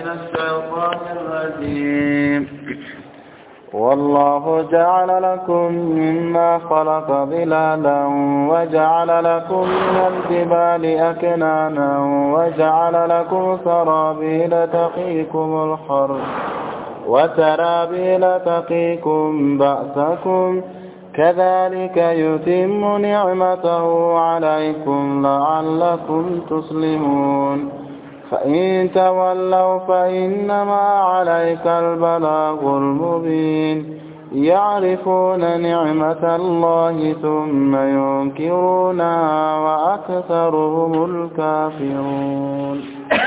الشيطان الرجيم والله جعل لكم مما خلق ظلالا وجعل لكم من الجبال أكنانا وجعل لكم سرابيل تقيكم الحر وسرابيل تقيكم بأسكم كذلك يتم نعمته عليكم لعلكم تسلمون فإن تولوا فإنما عليك البلاغ المبين يعرفون نعمة الله ثم ينكرونها وأكثرهم الكافرون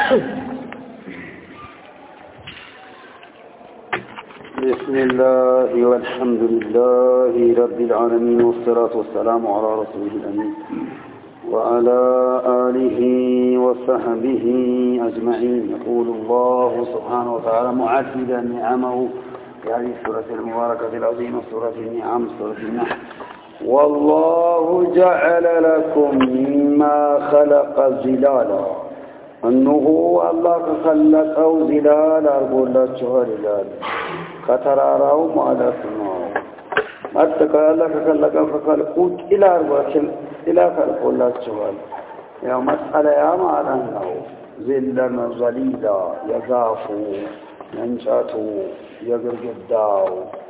بسم الله والحمد لله رب العالمين والصلاة والسلام على رسوله الأمين وعلى آله وصحبه أجمعين. يقول الله سبحانه وتعالى معددا نعمه في هذه السورة المباركة العظيمة سورة النعم سورة النحل والله جعل لكم مما خلق ظلالا أنه الله خلقه ظلالا أقول لك ظلال كتراراه مالتنا أتكى الله خلقه فخلقوك إلى أربعة إلى خلق الله سبحانه يا مسألة يا معلنه ظلا ظليلا يغافو ينشاتو يغرقداو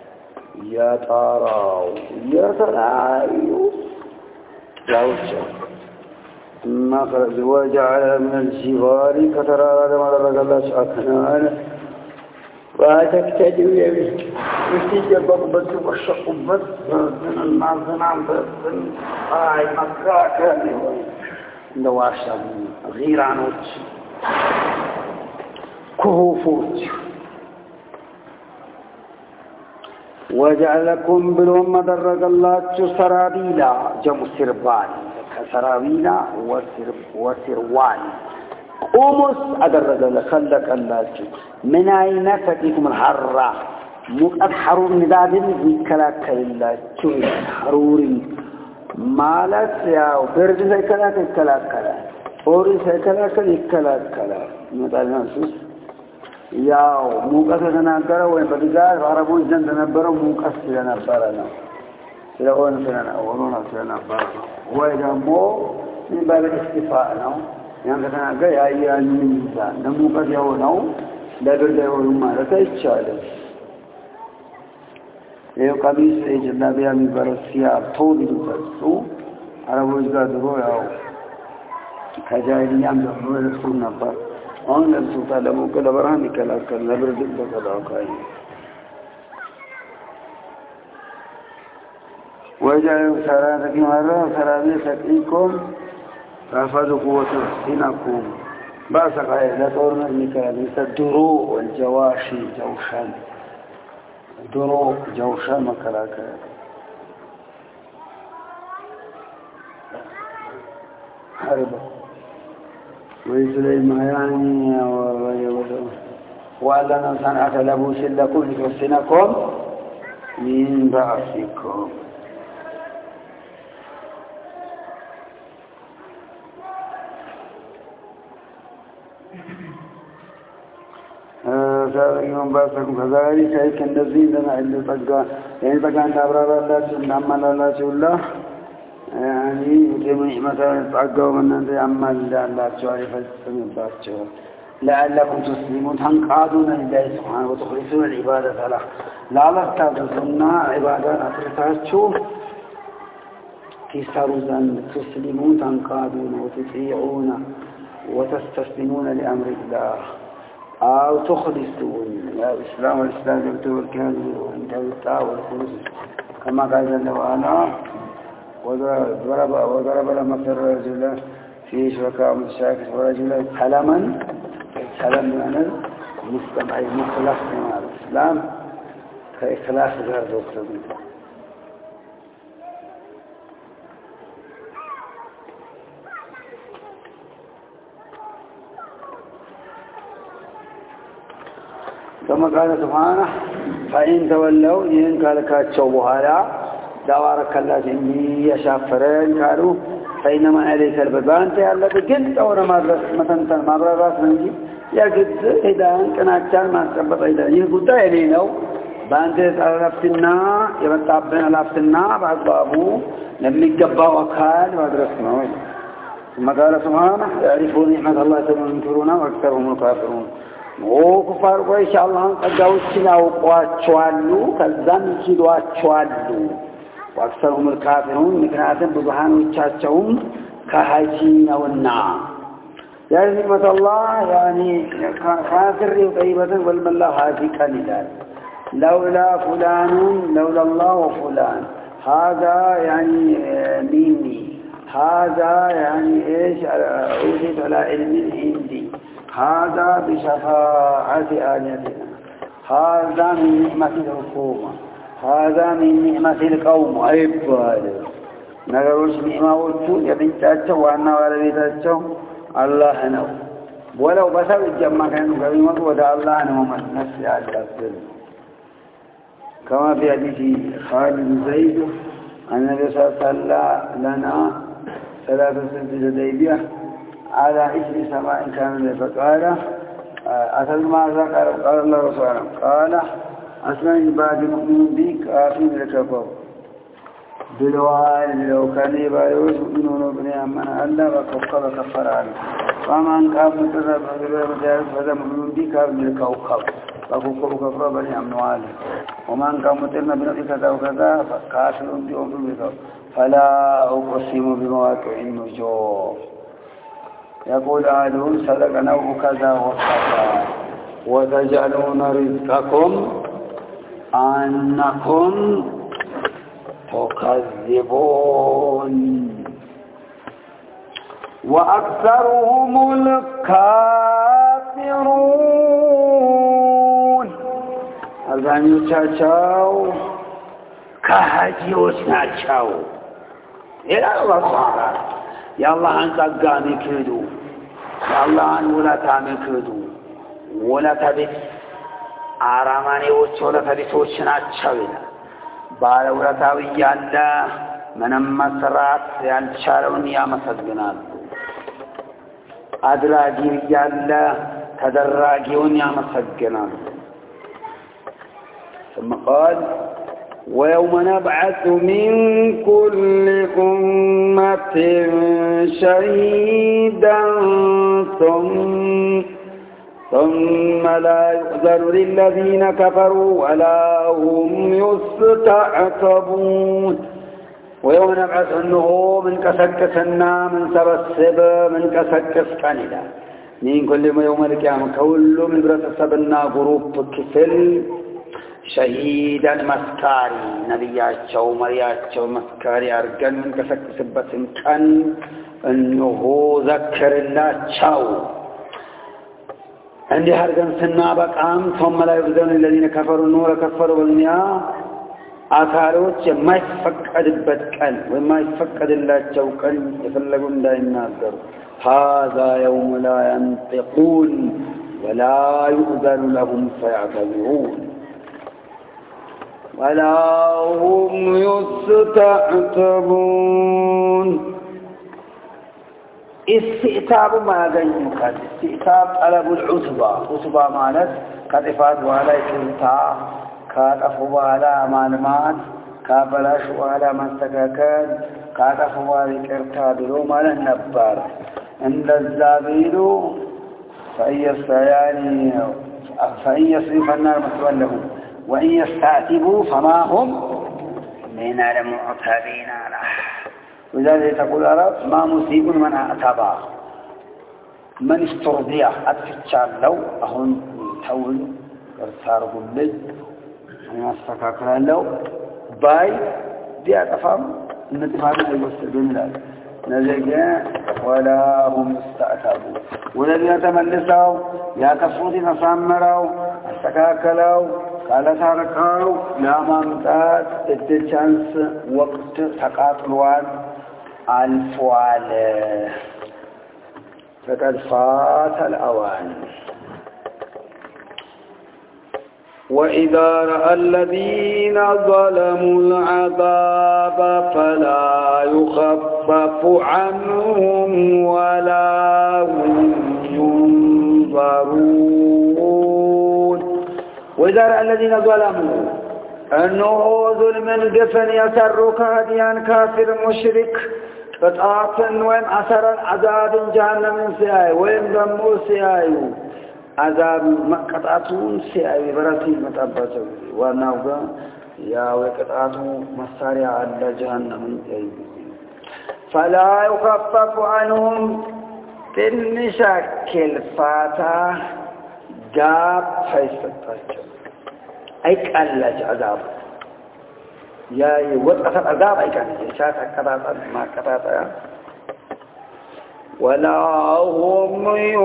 يطاراو يتلاعيو يوجه ما خلق وجعل من الجبال كترى ما رزق الله أكنان وتكتدوا يستجب بس والشق بس من المعزنان بس آي مكاكا دواشا غيرانوت كهوفوت وجعلكم بالأمة درق الله سرابيلا جمع سربان كسرابيلا وسروان قومس أدرج لخلق الله من أين تأتيكم الحرة مقد حرور نداد يكلاك الله حروري مالك يا برد سيكلاك يكلاك أوري سيكلاك يكلاك نداد نفسه يا مقد تناقر وين بدجار عربون جن تنبروا مقد تنبرنا سلون سلنا أولون سلنا برنا وإذا مو من باب الاستفاء يعني كنا جاي أيام الإنسان نمو قد يهوناو لا برد يهون ما لا تيجاله يو قميص يجنا بيا من برسيا طول يدرسو على وجه دروي أو كجاهل يام دروي رسول نبر أون رسول تعلمو كلا برهان كلا كلا برد كلا كاي وجاء سرادك مرة سرادي سكيكم فافادوا قوة سنكم باسق لا تورنا المكان الدروع والجواشي جوشان دروع جوشان مكلاك حربة ويسلم يعني وألنا صنعة لبوس لكم لتوسنكم من بأسكم يوم باسكم كذلك هيك النزيل لنا اللي طقا يعني طقا أنت أبرار الله نعمل الله الله يعني جميع مثلا طقوا من أنت عمل الله تعالى فلسفة باتشوا لعلكم تسلمون تنقادون لله سبحانه وتخلصون العبادة له لا تستطيعون عبادة أترتاشوا تسرزا تسلمون تنقادون وتطيعون وتستسلمون لأمر الله أو تخلصون الإسلام والإسلام يبتغوا الكاذب وأنت يبتغوا الخلص كما قال جل وعلا وضرب لما في الرجل في شركاء متشاكس ورجل سلما سلم يعني المستمع المخلص مع الإسلام كإخلاص غير ذكر كما قال سبحانه فإن تولوا إن قال كاتشوا هذا دوارك الله جميع يشافرين قالوا فإنما عليك الباب أنت الذي قلت أو ما مثلا ما برأس مني يا قد إذا كان أكثر ما سبب إذا يقول تاني لو بانت عرفتنا يبتعبنا عرفتنا بعد بابو لم يجبا وكال وادرسنا ثم قال سبحانه يعرفون نعمة الله ثم ينكرون وأكثرهم الكافرون وكفار إن شاء الله قد جاوزنا وقواتشوالو كذان كيلواتشوالو وأكثرهم الكافرون مكناتهم بضحان ويتشاتشهم كهاجين والنعم يعني نعمة الله يعني كافر وطيبة والملا هذه كالدال لولا فلان لولا الله وفلان هذا يعني مني هذا يعني إيش أوجد على علم عندي هذا بشفاعة آلهتنا هذا من نعمة الحكومة هذا من نعمة القوم أيبال نقولش نعمة وجود يبنتاته وأنا ولبيتاته الله نو ولو بسوا الجمع كانوا قريمة ودع الله نو من نفسي على الأسفل كما في حديث خالد بن زيد أن النبي صلى الله عليه وسلم لنا 3 سنة جديبية على إثر سماء كان فقال أتل ماذا قال الله رسوله قال أسمع بعد مؤمن بك آخين لكفر بالوالد لو كان يبايوش مؤمنون بني أمن ألا وكفر كفر عنه فمن كان مترب مجاهد فذا مؤمن بك آخين لكوكب فكفر كفر بني أمن والد ومن كان مترب بني كذا وكذا فكافر بأمر بك فلا أقسم بمواقع النجوم يقول أهلهم صدقنا وكذا وكذا وتجعلون رزقكم أنكم تكذبون وأكثرهم الكافرون أذن يتشاو كهجيوش ناتشاو إلى الله سبحانه يا الله أنت قامي كدو يا الله أن ولا تعمل كدو ولا تبت آراماني ولا تبت وشنات شوينا بار ولا تاوي يالا من مسرات يالشارون يا مسدقنال أدراجي يالا تدراجيون يا مسدقنال ثم قال ويوم نبعث من كل أمة شهيدا ثم لا يؤذن للذين كفروا ولا هم يستعتبون ويوم نبعث أنه من كسكسنا من سبسب من كسكس كندا من كل يوم القيامة كل من برسسبنا غروب كفل شهيدا مسكاري نبياتشو مرياتشو مسكاري أرقن من كسكسبة كان أنه ذكر الله تشاو عندي هرقن سنابك عام ثم لا يؤذن الذين كفروا النور كفروا بالمياه آثاروች የማይፈቀድበት ቀን የማይፈቀድላቸው ቀን የፈለጉ እንዳይናገሩ هذا يوم لا ينطقون ولا يؤذن لهم فيعتذرون ولا هم يستعتبون استئتاب ما غنيك استئتاب طلب العتبة معناته كطفات ولا يكنتا كاطفوا على معلومات كابلاشوا على مستكاكل كاطفوا على كرتا بلو ማለት ነበር እንደዛ ቢሉ فإن يصرف النار مثوالهم وإن يستعتبوا فما هم من المعتبين له ولذلك تقول العرب ما مصيب من أعتبى من استرضيه أتفتشال لو أهون تول كرتار قلت أنا أستكاكل له باي دي أتفهم النتفاهم يوصلون ذلك نزجا ولا هم استعتبوا والذي يتملسوا يا كفوت نصامروا استكاكلوا قال تاركوا لا ممتاز التشانس وقت تقاطلوان الفوال فقد فات الأوان وإذا رأى الذين ظلموا العذاب فلا يخفف عنهم ولا هم ينظرون ينظرون وإذا رأى الذين ظلموا أنه ظلما قفا يسرك هديان كافر مشرك قطعة وين أثر عذاب جهنم سياي وين دمو سياي عذاب قطعتون سياي برسي متابعه وناوغا يا وقطعته مسارع على جهنم سياي فلا يخفف عنهم تنشكل فاتا جاب فيستطاچو أي كالج عذاب يا وقت العذاب أي كان يشاك كذا ما كذا ولا هم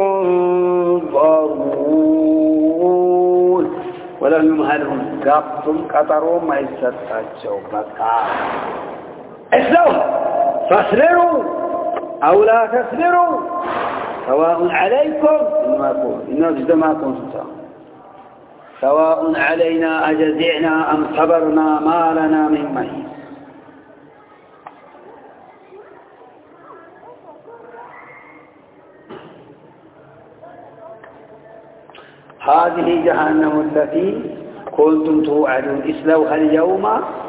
ينظرون ولا يمهلون قبضهم قطروا ما يستطاچو بقى اسلوا فاصبروا أو لا تصبروا سواء عليكم إنما كنتم سواء علينا أجزعنا أم صبرنا ما لنا من محيص هذه جهنم التي كنتم توعدون اصلوها اليوم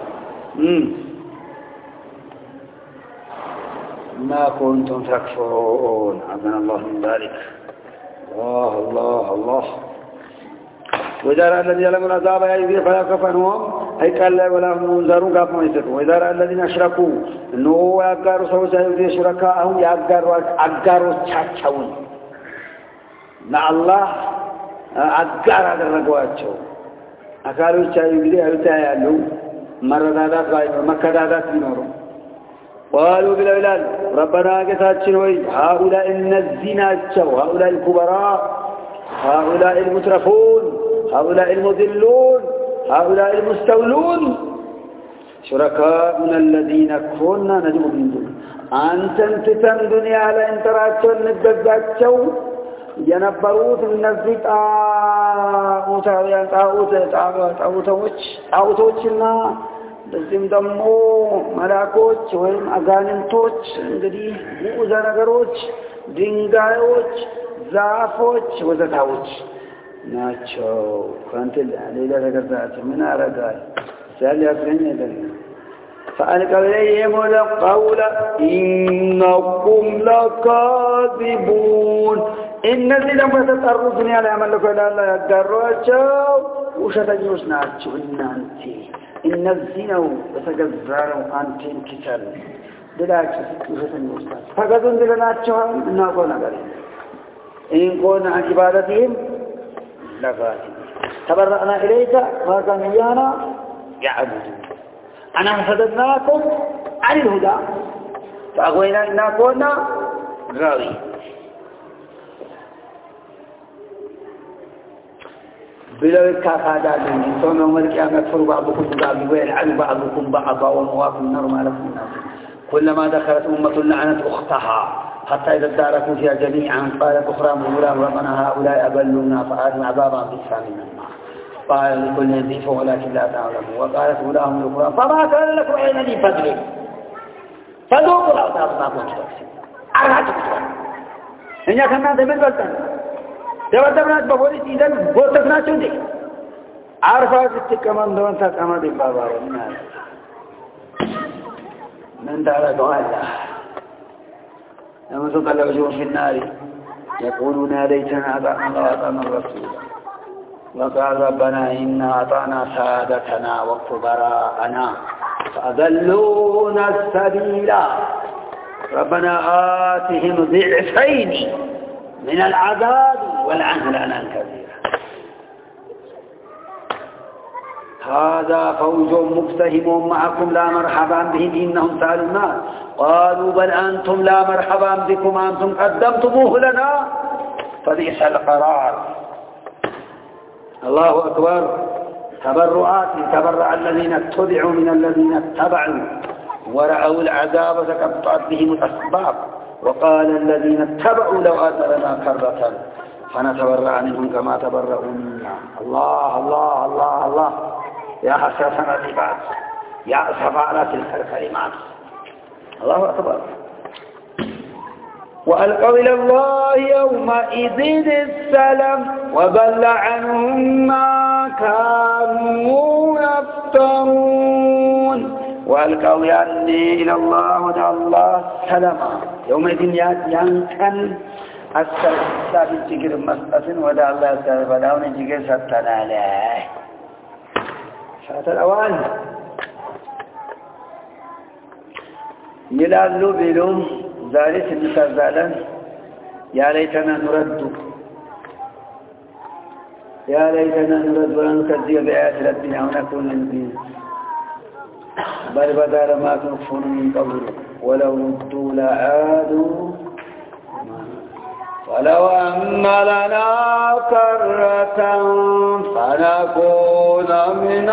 ما كنتم تكفرون عافانا الله من ذلك الله الله الله وإذا رأى الذين يعلمون العذاب يأتي فلا يخفف عنهم أي قال ولا هم ينذرون قاف ما يستطيعون وإذا رأى الذين أشركوا إنه يأجروا سوى سيؤذي شركاءهم يأجروا تشاتشون مع الله أجر هذا الرقواتشو أقالوا يؤذي ألتا يألو مردادات غايبا مكدادات بنورهم قالوا بالأولاد ربنا قتاتشنوي هؤلاء النزيناتشو هؤلاء الكبراء هؤلاء المترفون هؤلاء المذلون هؤلاء المستولون شركاؤنا الذين كنا ندعو من دون أنت انتتن دنيا على انتراتشو النجزاتشو ينبروت النزي طاوتوችና በዚህም ደግሞ መላእክቶች ወይም አጋንንቶች እንግዲህ ሙዑዛ ነገሮች ድንጋዮች ዛፎች ወዘታዎች ናቸው ካንተ ሌላ ነገር ምን አረጋል ሰል ያስገኘ فألقوا إليهم القول إنكم لكاذبون إن الذين فتتروا الدنيا لا يملكوا إلا الله يقدروا وشتجوش ناتشو إنانتي إن الزينو يتجزروا أنتين كتال دلاتشو وشتجوش ناتشو فقدون دلناتشو إناقونا قريب إن كنا عن عبادتهم لغاتب تبرأنا إليك ما كان إيانا يعبدون أنا صددناكم عن الهدى فأغوينا إنا كنا غاوي بلو الكافادا لهم ثم يوم القيامة يكفر بعضكم ببعض ويلعن بعضكم بعضا ومواكم النار ما لكم الناس كلما دخلت أمة لعنت أختها حتى إذا اداركوا فيها جميعا قالت أخراهم غلام ربنا هؤلاء أبلونا فآتنا عذابا بئسا من النار قال لكل ذيف ولكن لا تعلموا وقالت غلام الأخرى فما كان لكم عين ذي فضل فذوقوا العذاب ما كنتم تكسبون أرهاتكم إن كنا من بلتنا تبدأنا بقولي إذا بوتنا شندي عارفات التكمان دون تكمان البابار من دار دعاء الله لما تطلع وجوه في النار يقولون يا ليتنا أطعنا الله وأطعنا الرسول وقال ربنا إنا أطعنا سادتنا وكبراءنا فأضلونا السبيل ربنا آتهم ضعفين من العذاب والعنه لعنا كثيرا هذا فوج مقتحم معكم لا مرحبا بهم إنهم سألوا الناس قالوا بل أنتم لا مرحبا بكم أنتم قدمتموه لنا فبئس القرار الله أكبر تبرعات تبرع الذين اتبعوا من الذين اتبعوا ورأوا العذاب تقطعت بهم الأسباب وقال الذين اتبعوا لو أن لنا كرة فنتبرأ منهم كما تبرأوا منا الله الله الله الله يا حسرة العباد يا أسف على تلك الكلمات الله أكبر وألقوا إلى الله يومئذ السلام وضل عنهم ما كانوا يفترون وألقوا يعني إلى الله ودع الله سلما يومئذ ينكن السلام الجير مسأس ودع الله سلام ودعون الجير ستنا له شاءت الأوان يلالو بلوم ذلك المثال يا ليتنا نرد ونكذب بآيات ربنا ونكون من المؤمنين بل بدا ما تخفون من قبل ولو ردوا لعادوا ولو أن لنا كرة فنكون من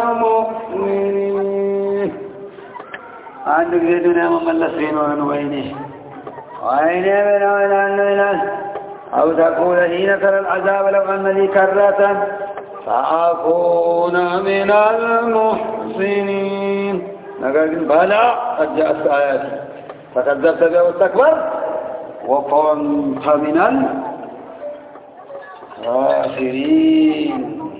المؤمنين عندك زيدنا مملسين ونوينه وعينه من أو تقول حين ترى العذاب لو أن لي كرة فأكون من المحسنين نقول بلى قد جاءت آياتي فكذبت بها واستكبرت وكنت من الخاسرين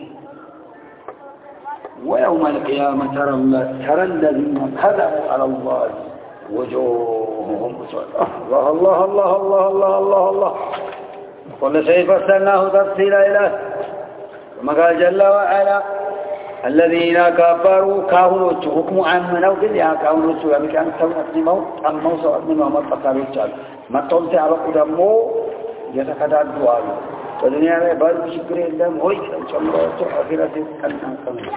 ويوم القيامة ترى الذين كذبوا على الله وجوههم مسودة الله الله الله الله الله الله الله كل شيء فصلناه تفصيلا إله ثم قال جل وعلا الذين كفروا كانوا حكم عامنا وقال يا كانوا يعني كان سوء أمو سوء ما تقالوا ما تقولت على قدمه يتكدد دوالو فالدنيا لا يبالو بشكر الله هوي شمرات آخرة كنا كمين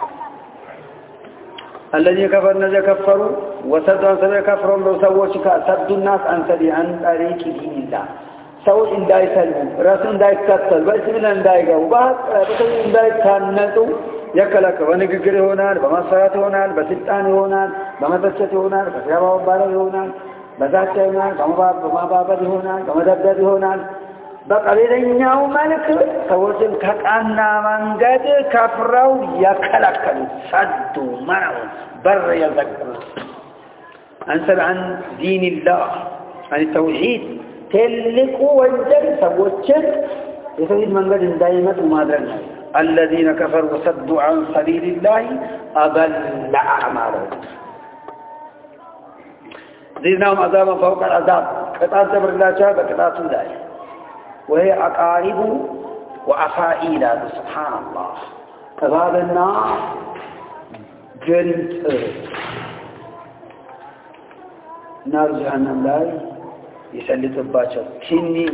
الذين كفروا وصدوا عن سبيل كفرهم لو سووا سد الناس عن سبيل عن طريق دين الله سوء إن داي سلموا رسول إن داي كتل بسم الله إن داي قو بعد بسم إن داي كانتوا يكلك ونقر هونال بمصرات هونال بسلطان هونال بمدرسة هونال بسيابا وبارد هونال بذات هونال بمبابد هونال بمدبد هونال بقى لدينيو ملك سوء كأننا من قد كفروا يكلكوا صدوا منعوا بر يذكروا أنسل عن دين الله عن التوحيد تلقوا وانجل سوتشت يتوحيد من قد دائمة ومادرنا الذين كفروا وصدوا عن سبيل الله أضل أعمالهم زدناهم عذابا فوق العذاب قطعة جبر الله شابة قطعة الله وهي أقارب وأفائل سبحان الله هذا النار جلد نار جهنم لا يسلط الباشر تني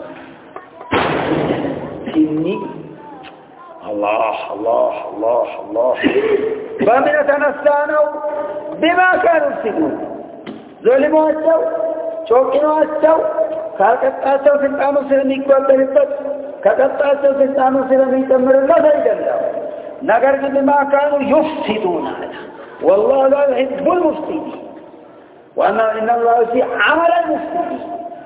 الله الله الله الله فمن تنسانوا بما كانوا يفسدون ظلموا السوء شوكنوا السوء كالقطعتوا في الآمر سلميك والبهبت كالقطعتوا في الآمر سلميك أمر الله سيجلده نقرد بما كانوا يفسدون والله لا يحب المفسدين وأن إن الله يسيء عمل المفسدين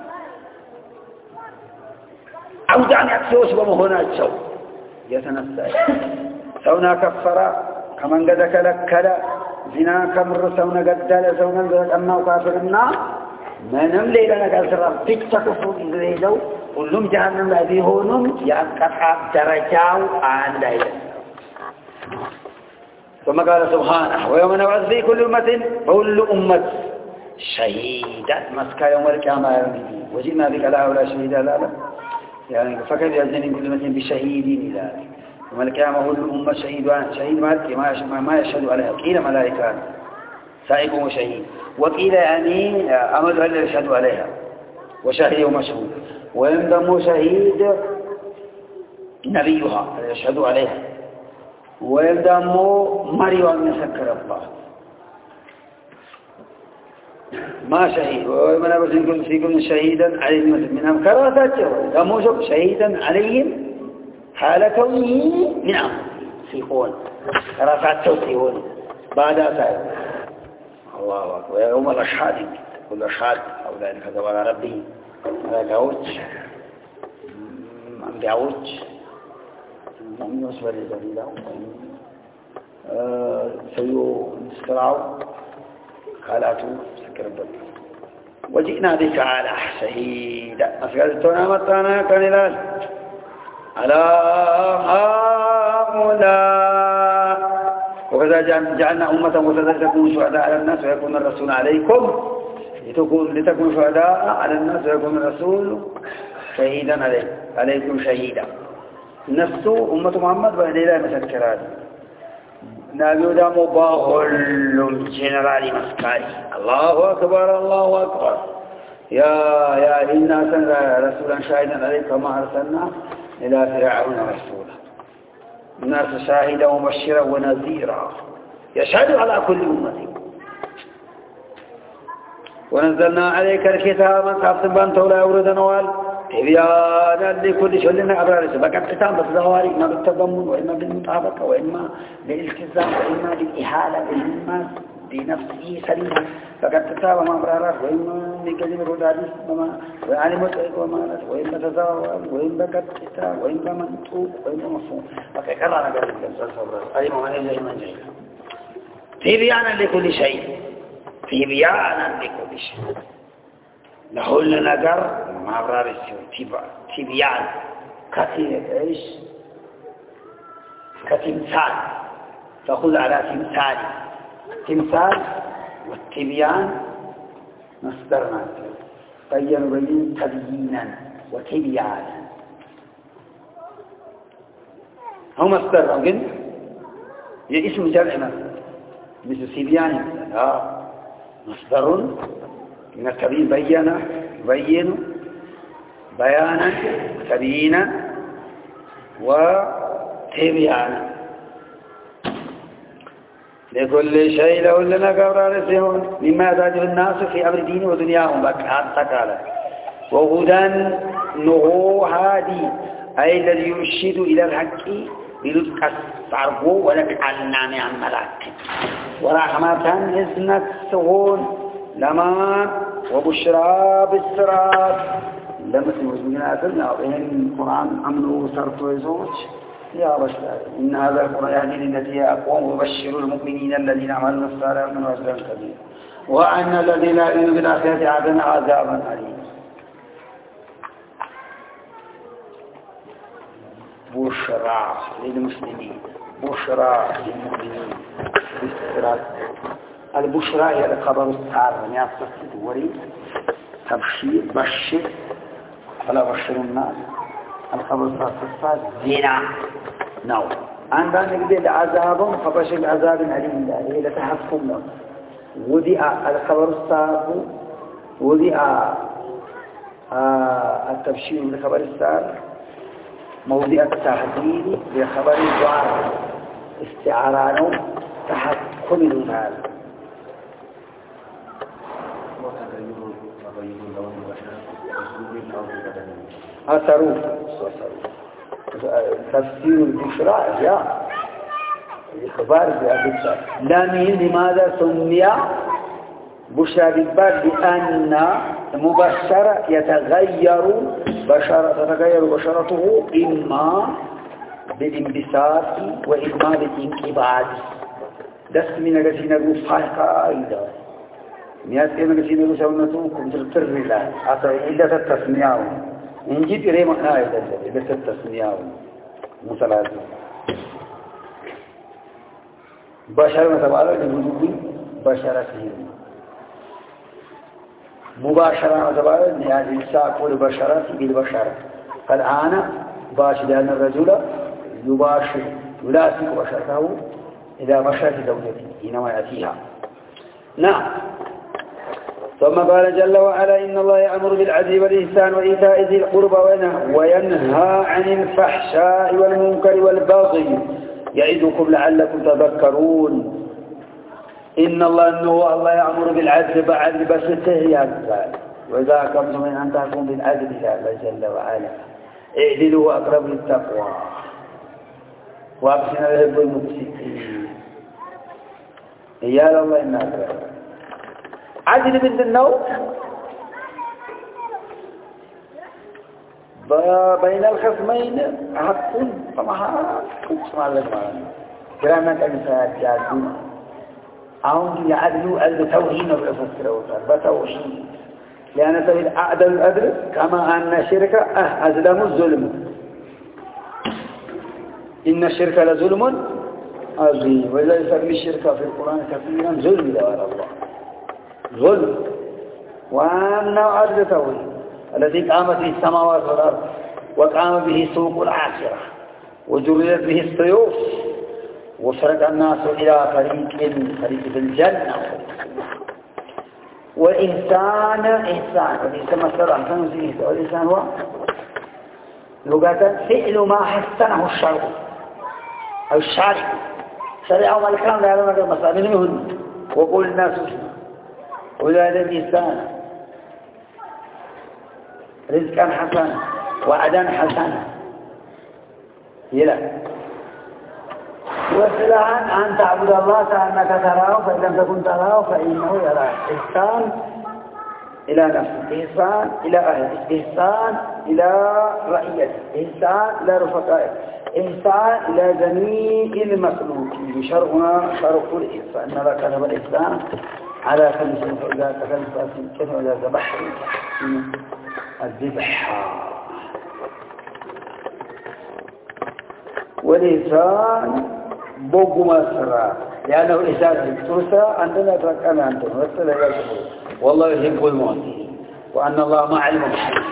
أودعني أكسوس ومهنا السوء يتنسى سونا كفر كمن قد كلكلا زنا كمر سونا قدل سونا قد أنه كافرنا منم ليلنا قال سرام تكتكفوا إذا كلهم جهنم الذي هونم ينقطع درجاو عن ليلة ثم قال سبحانه ويوم نبعث في كل كل أمة شهيدا مسكا يوم القيامة وجئنا بك لا ولا شهيدا لا يعني فكيف يزن كل أمة بشهيد ذلك يوم القيامة كل أمة شهيد ما يشهد عليها قيل ملائكة سائق وشهيد وقيل يعني أمد هل يشهد عليها وشهيد ومشهود ويندم شهيد نبيها يشهد عليها ويندم مريم يسكر الله ما شهيد ومن أبسل فيكم شهيدا عليهم من أمكارات يندم شهيدا عليهم حال كونه من أمر سيكون كرافات سيكون بعد أسائل الله أكبر ويوم الأشهاد كل أشهاد أو ذلك كذب على ربه ملك أوج أم بأوج مؤمن يصبر لذلك سيو نسكرعوا خالاتو سكر البلد وجئنا بك على شهيدا أسقلتنا مطانا كان الآن على هؤلاء وكذا جعلنا أمة وكذا تكون شهداء على الناس ويكون الرسول عليكم لتكون شهداء على الناس ويكون الرسول شهيدا عليكم شهيدا نفسه أمة محمد بعد إلى مسكرات نبي دا مباغل جنرالي مسكاري الله أكبر الله أكبر يا إنا أرسلنا رسولا شاهدا عليك ما أرسلنا إلى فرعون رسولا الناس شاهدا ومبشرا ونذيرا يشهد على كل أمة ونزلنا عليك الكتاب من كافٍ ولا يورد نوال تبيانا لكل شيء لنا أبرار بقى الكتاب بس ظواهر إما بالتضمن وإما بالمطابقة وإما بالالتزام وإما بالإحالة وإما بنفسه سليما بقى الكتاب ما أبرارات وإما بكذب الرداديس وإما متعب ومالت وإما تزاور وإما بقى الكتاب وإما منطوق وإما مفهوم بقى كررنا بقى الكتاب أي معنى زي ما جاي تبيانا لكل شيء تبيانا لكل شيء لهول نجر ما أبرار السوء تبيان كثير إيش كتمثال تأخذ على تمثال والتبيان مصدر مصدر بين تبيينا وتبيانا هو مصدر أقول هي اسم جمع مثل تبيان مصدر من التبيين يبين بيانا تبيينا وتبيانا لكل شيء له لنا قبر رسيهم مما يحتاجه الناس في أمر دينه ودنياهم تعالى وهدى نهو هادي أي الذي يرشد إلى الحق بلدك الصعبو ولك عنا عن ملاك ورحمة إذنك سهون لما وبشرى بالسرات لما سمعنا أكلنا وإن القرآن أمنوا وصرفوا يزوج يا بشر إن هذا القرآن يهدي للتي هي أقوم وبشر المؤمنين الذين عملوا الصالحات من أجر كبير وأن الذين لا يؤمنون بالآخرة أعتدنا عذابا أليما بشرى للمسلمين بشرى للمؤمنين بالسرات البشرى هي الخبر السار من يصف الوري تبشير بشر فلا بشر الناس الخبر السار زنا نو عندنا نقول عذابهم فبشر عذاب أليم لا هي لتحكم له ودي الخبر السار ودي التبشير بالخبر السار موضع التحديد لخبر الدعاء استعارانه تحكم المال أثروا تفسير البشرى يا إخبار بأبشر لماذا سمي بشرى بالباب لأن مبشرة تتغير بشرته إما بالانبساط وإما بالانقباض دست من الذين يفعل أيضا ناس كما كثيرون سونته كنت ترلا إلا التسمية إن جيت إليه معناه إلا التسمية مثلا بشر تبارك لوجود بشرته مباشرة تبارك يعني ساق البشرة بالبشرة فالآن باشر لأن الرجل يباشر يلاصق بشرته إلى بشرة زوجته حينما يأتيها نعم ثم قال جل وعلا إن الله يأمر بالعدل والإحسان وإيتاء ذي القربى وينهى عن الفحشاء والمنكر والبغي يعظكم لعلكم تذكرون إن الله يأمر بالعدل بعدل بس التهيئة وإذا حكمتم من أن تحكموا بالعدل الله جل وعلا اعدلوا أقرب للتقوى وأحسنوا يحب المقسطين يا الله إنا أكرم عدل بنت النوم بين الخصمين حق فمها اسمع لك كلامك أنسى جادون أهم يعدلوا التوحيد ويفسروا بتوحيد لأن توحيد أعدل الأدل كما أن الشرك أظلم الظلم إن الشرك لظلم عظيم وإذا يسمي الشرك في القرآن كثيرا ظلم على الله ظلم وأن أدل توحيد الذي قامت به السماوات والأرض وقام به سوق العاصرة وجريت به السيوف وفرق الناس إلى فريق في الجنة وإنسان والإنسان مصدر أحسن فيه والإنسان هو لغة فعل ما حسنه الشرع أو الشارع شرع أو الكلام لا يعلم هذا المصدر منهن وقول الناس ولا الإنسان رزقا حسنا وعدا حسنا يلا وسلاً أن تعبد الله كأنك تراه فإن لم تكن تراه فإنه يراك إحسان إلى نفسه إحسان إلى أهله إحسان إلى رعيته إحسان إلى رفقائه إحسان إلى جميع المخلوقين شرعنا شرع الإحسان إن الله كتب الإحسان على كل شيء فإذا تكلف كيف إذا ذبح الذبح والإحسان بوق مسرى لأنه إحسان ترسى عندنا تركنا أنتم وصل والله يحب المحسنين وأن الله مع المحسنين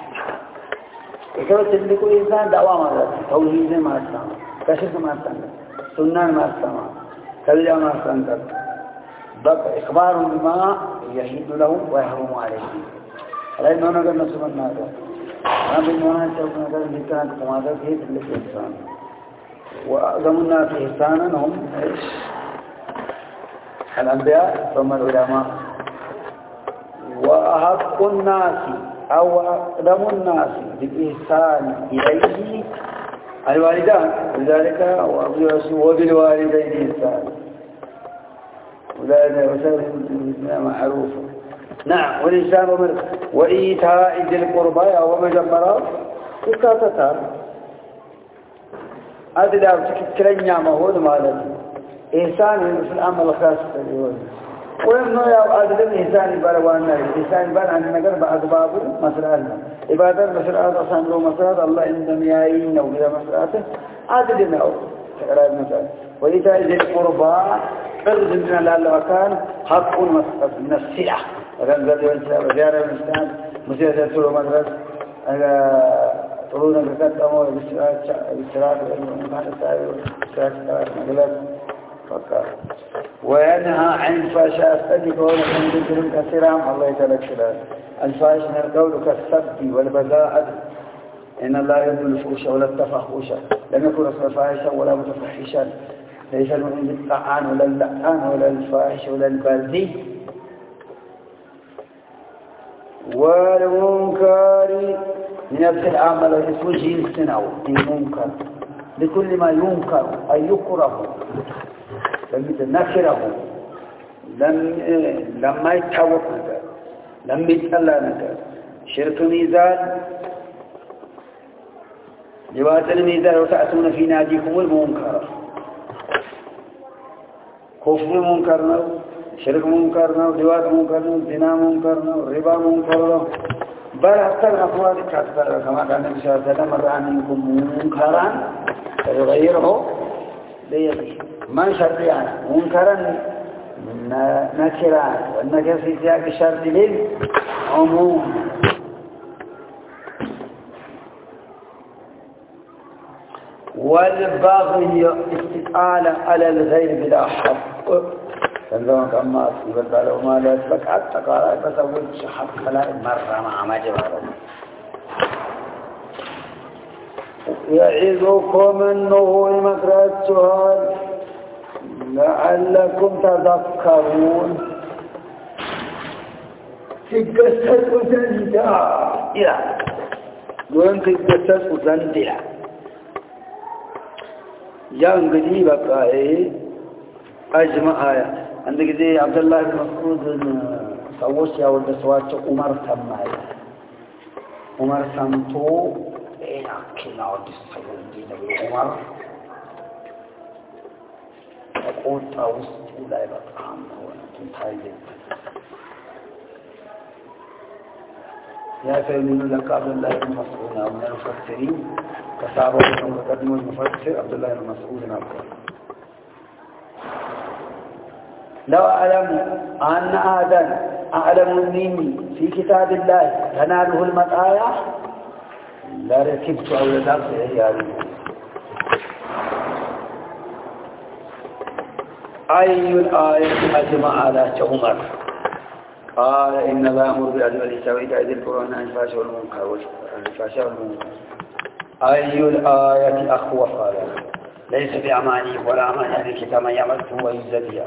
إذا تدركوا الإنسان دوام هذا توحيد ما استمع كشف ما استمع سنة ما استمع كلام ما استمع بقى إخبار بما يحيد له ويحرم عليه لا إنه نقول نسمع هذا ما بيننا نشوف نقول ذكرنا كماذا في الإنسان وأعظم الناس إحسانا هم إيش؟ الأنبياء ثم العلماء وأحق الناس أو أقدم الناس بالإحسان إليه الوالدان لذلك وبالوالدين إحسان وذلك وسائل معروفة نعم والإحسان وإيتاء ذي القربى أو مجمرات كاتتان هذا لا تكرنيا مهود مالك إنسان في العمل الخاص ويمنع يا أدل الإنسان يبالوانا الإنسان يبال عن النقر بأسباب مسرعنا إبادة مسرعات أصلا له مسرعات الله عندما يعين أو إذا مسرعاته أدل نعو تقرأ المسرعات وإذا ذي القربى قرد من الله كان حق من السلع وكان قد ينسى وزيارة الإنسان مسيرة سلو مدرس طلونا بكتمه بالسرات والمكان السابق مجلس فكر وينهى عن الفحشاء استجب ولكم ذكر كثيرا الله يتلكل الفاحش من القول كالسب والبذاءة إن الله يذل الفحش ولا التفحش لم يكن رسول فاحشا ولا متفحشا ليس المؤمن بالطعان ولا اللعان ولا الفاحش ولا البذيء والمنكر من نفس العمل اسمه جنس أو المنكر لكل ما ينكر أي يكره نكره لما يتحوق نكر لما يتألى نكر شرك ميزان جوات الميزان وتأتون في ناديكم المنكر كفر منكرنا شرك منكرنا جوات منكرنا زنا منكرنا ربا منكرنا بل حتى الأقوال كثيرة كما كان النبي صلى الله عليه وسلم مر عنكم منكرا فيغيره بيده ما شرط يعني منكرا نكرا والنكر في سياق الشرط للعموم والبغي استقالة على الغير بلا حق فالذون كما يقول له ما لا يسبق حتى قال بسوي حق لا مرة مع مجرد يعظكم النهو مكر السؤال لعلكم تذكرون في قصة زندية وين في قصة زندية جان قديبة قائل أجمع آية عندك دي عبد الله بن مسعود سوسيا والدسوات عمر سماي عمر سمتو إيه كنا ودسوات دي عمر أقول تاوس لا يبقى عام هو تنتهي يا سيدنا لك عبد الله بن مسعود من المفسرين كصحابة وقدموا المفسر عبد الله بن مسعود نقول لو أعلم أن آدم أعلم مني في كتاب الله تناله المطايا لركبت أو لدرس عيالي أي الآية أجمع على عمر قال إن الله أمر بالعدل والإحسان وإيتاء ذي القربى عن الفحشاء والمنكر أي الآية أخوف قال ليس بأماني ولا أمان أهل الكتاب من يعمله ويجزى بها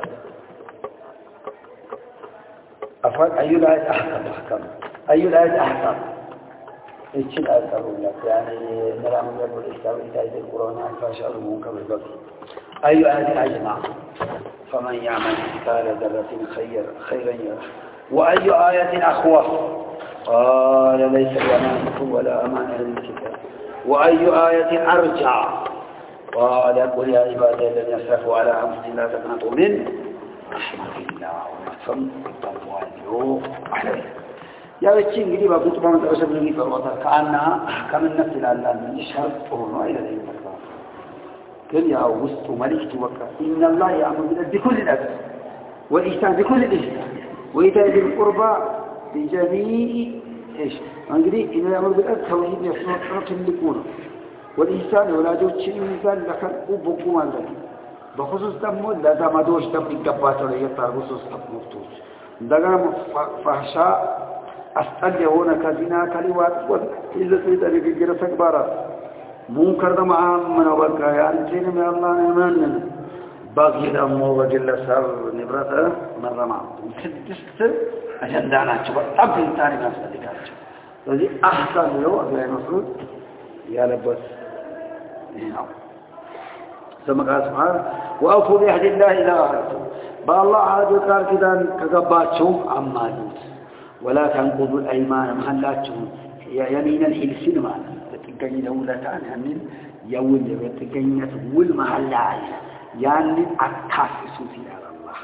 أي الآية أحكم أي الآية أحكم إيش الآية تقول لك يعني إن الله أمر بالعدل والإحسان وإيتاء ذي القربى عن الفحشاء والمنكر والبغي أي آية أجمع فمن يعمل مثقال ذرة خيرا يره وأي آية أخوف قال ليس بأمانكم ولا أمان أهل الكتاب وأي آية أرجع قال قل يا عبادي الذين أسرفوا على أنفسهم لا تقنطوا من رحمة الله ومن الله أحلى يا بتشين قريبا كنت ما متأسف لي فالوطن كأنها أحكم النفس لله من يشهر طهرنا إلى ذلك الله قل يا وسط ملكت وكا إن الله يأمر بكل الأدب والإحسان بكل الإحسان وإيتاء ذي القربى بجميع إيش؟ أنقري إنه يأمر بالأدب توحيد يصنع تملكونه والإحسان ولا جوت شيء مثال لكن أبوكم عندك بخصوص دمو لا ما دوش دم الجبات ولا يطار بخصوص دم مفتوح دعنا فحشاء أستل هنا كزنا كليوات وإلا تريد أن يجرى سكبارات منكر دم من أول كيان تين من الله نمان باقي دمو وجل سر نبرته مرة ما سدست عشان دعنا شباب أبين تاني ناس ذكرت لذي أحسن له أبي المفروض يا لبس هنا ثم قال سبحانه وأوفوا بعهد الله إذا عاهدتم بالله عاد قال كذا كقباتهم عمادوت ولا تنقضوا الأيمان محلاتهم يمين الحلفين معنا تتقني دولتان من يول تتقني تقول محلات يعني أتحسسوا في على الله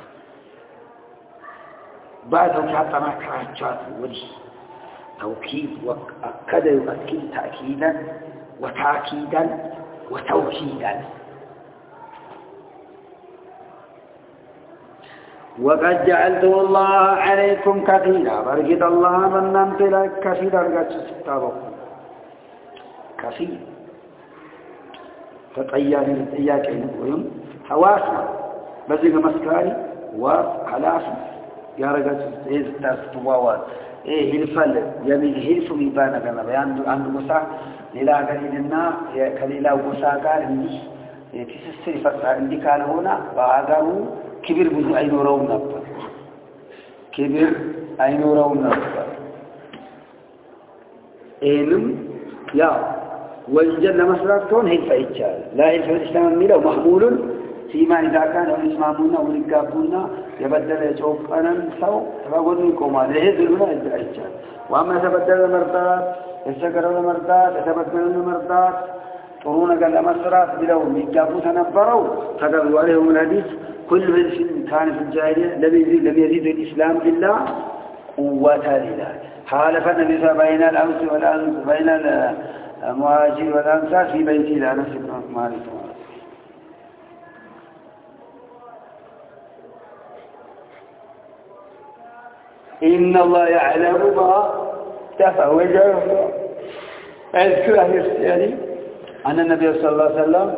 بعد حتى ما كرهت وجه توكيد وأكد يؤكد تأكيدا وتأكيدا وتوكيدا وقد جعلتم الله عليكم كفيلا برجد الله من نمتلك كفيلا رجعت ستابكم كفيل تطيّان إياكين ويم حواسنا بزيغ مسكاري وحلاف يا رجعت ستابوات هلفل يمين هلف ميبانا كنا بيان عند مسا للا قليلنا كليلا ومسا قال إني تسسري فتح عندي كان هنا بعده كبير بزو أينورون نبر كبير أينورون نبر إنم يا والجنة مسرات كون هلف إيجال لا هلف الإسلام الميلة محمول فيما إذا كان الإسلامون والإقابون يبدل يجوب أنا سو تبغون منكم هذا ذلنا إيجال وأما تبدل المرضات يستقر المرضات يتبدل المرضات قرون قال مسرات بلو الإقابون تنبروا تقبلوا عليهم الحديث كل من كان في الجاهلية لم يزيد الإسلام إلا قوة لله حالف النبي بين الأمس والأنس بين المهاجر والأنصار في بيته لا نفس مالك إن الله يعلم ما تفعل أذكر أهل السياري أن النبي صلى الله عليه وسلم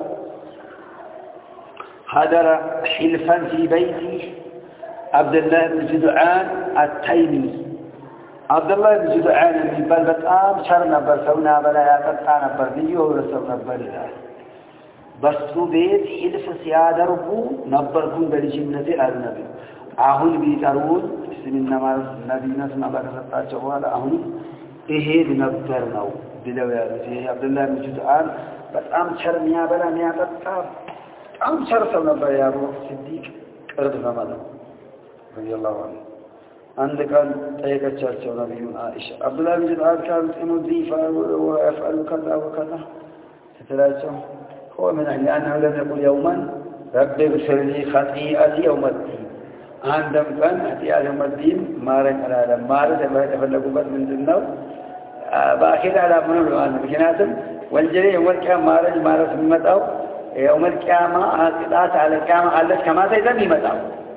حضر حلفا في بيته عبد الله بن جدعان التيمي عبد الله بن جدعان من بلبة شر نبر سونا بلا يقطع نبر بيه ورسو نبر الله بس بيت حلف سيادة ربو نبر كون بالجنة النبي አሁን ቢጠሩን እስልምና ማለት ነብይነትን አላህ ከሰጣቸው በኋላ አሁን ይሄድ ነበር ነው ብለው ያሉት ይሄ አብዱላህ ብን ጁድአን በጣም ቸርሚያ በላ የሚያጠጣ በጣም ቸር ሰው ነበር ያሉ ሲዲቅ ቅርብ ዘመድ ነው ረዲየላሁ ዐንሁ አንድ ቀን ጠየቀቻቸው ነብዩን አይሻ አብዱላህ ብን ጁድአን ካሉ ዲፋ ወይፈعل كذا وكذا ስትላቸው هو من أنه لم يقل يوما رب اغفر لي خطيئتي يوم الدين عندما كان أتي يوم الدين مارك على مارك ما يتفلقوا بس من دنو باخذ على منو لوان مكناتم والجري يوم القيامة مارس ممتاو يوم القيامة قطعت على القيامة علت كما تيزم يمتاو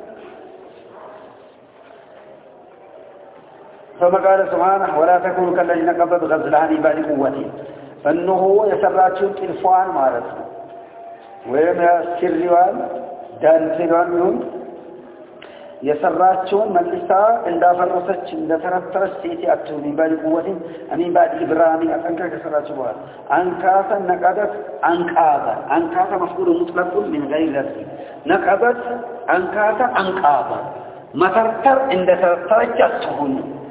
ثم قال سبحانه ولا تكونوا كالذين قبضوا غزلان بعد قوته فانه يسراتشون تلفوان مارس ويما سريوان دانسيوان يوم يسراتشون ملسا عند فرصتش عند ترترش سيتي أكتو من بعد قوة من بعد إبراهيم أنكا كسراتشوها أنكاسا نقدت أنكاسا مفقود مطلق من غير لفظ نقدت أنكاسا أنقاذا ما ترتر عند ترترش أكتوهن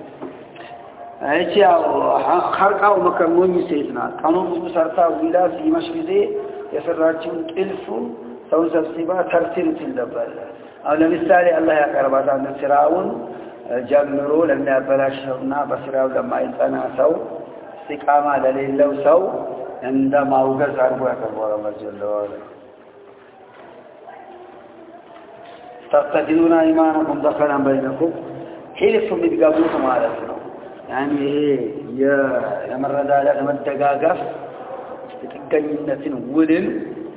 أيشي خرقا ومكموني سيدنا قانون مسرطا ولا في مشكزي يسراتشون تلفو سون سبسيبا ترتير تلدبال أو لمثال الله يقرب عن سراون جمروا لم يبلشنا بسراو لما يتنا سو استقامة لله سو عندما وجز عربوا يقرب الله جل وعلا تقتدون إيمانكم دخلا بينكم حلف من قبولكم على سنو يعني يا مرة ذلك من دقاقف تتقينة ولن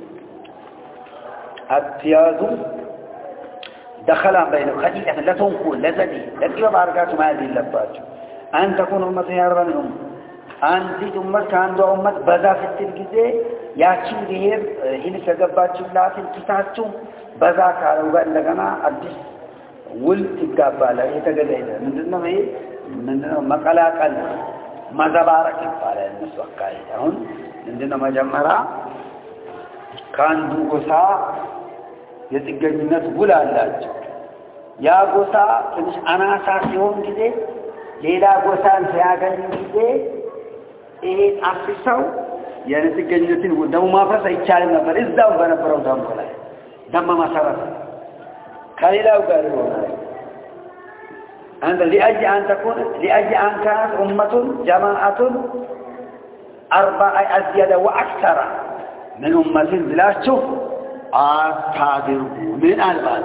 أتيازوا دخلا بين خديئة لا تنقل لا زدي لا تجيب باركات ما هذه اللبات أن تكون أمة ياربا من أمة أن تيت أمة كان دو أمة بذا في التلقزة ياتي غير هنا سقبات شبلات الكتاتهم بذا كارو قال لغنا أدس والتقابالا يتقل إذا من دونه إيه من دونه مقالاك ما زبارك على النسوة قائدة هون من دونه مجمرة كان دو قصاء የጥገኝነት ውል አላቸው ያ ጎሳ ትንሽ አናሳ ሲሆን ጊዜ ሌላ ጎሳን ሲያገኝ ጊዜ ይሄ አፍሰው የጥገኝነትን ደም ማፍረስ አይቻልም ነበር እዛው በነበረው ደም ላይ ደም ማሰራት ከሌላው ጋር ይሆናል አንተ لأجل أن كانت أمة جماعة أربعة أزيد وأكثر من أمة لا تشوف አታድርጉ ምን አልባት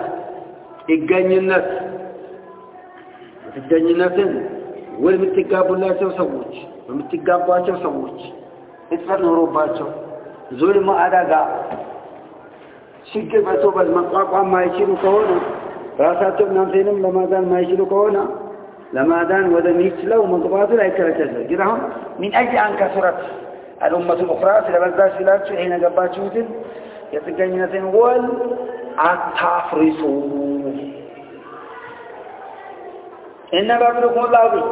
ጥገኝነትን ወል ምትጋቡላቸው ሰዎች በምትጋቧቸው ሰዎች እጥረት ኖሮባቸው ዙልም አዳጋ ችግር በተወበል መቋቋም ማይችሉ ከሆነ ራሳቸው እናንተንም ለማዳን ማይችሉ ከሆነ ለማዳን ወደሚችለው መግባቱ ላይ ከረከሰ ግራው ምን أجل أن كثرت الأمة الأخرى ስለበዛች ስላችሁ ይሄ ነገባችሁትን يتجنن وال أتفرسوا إن بابلكم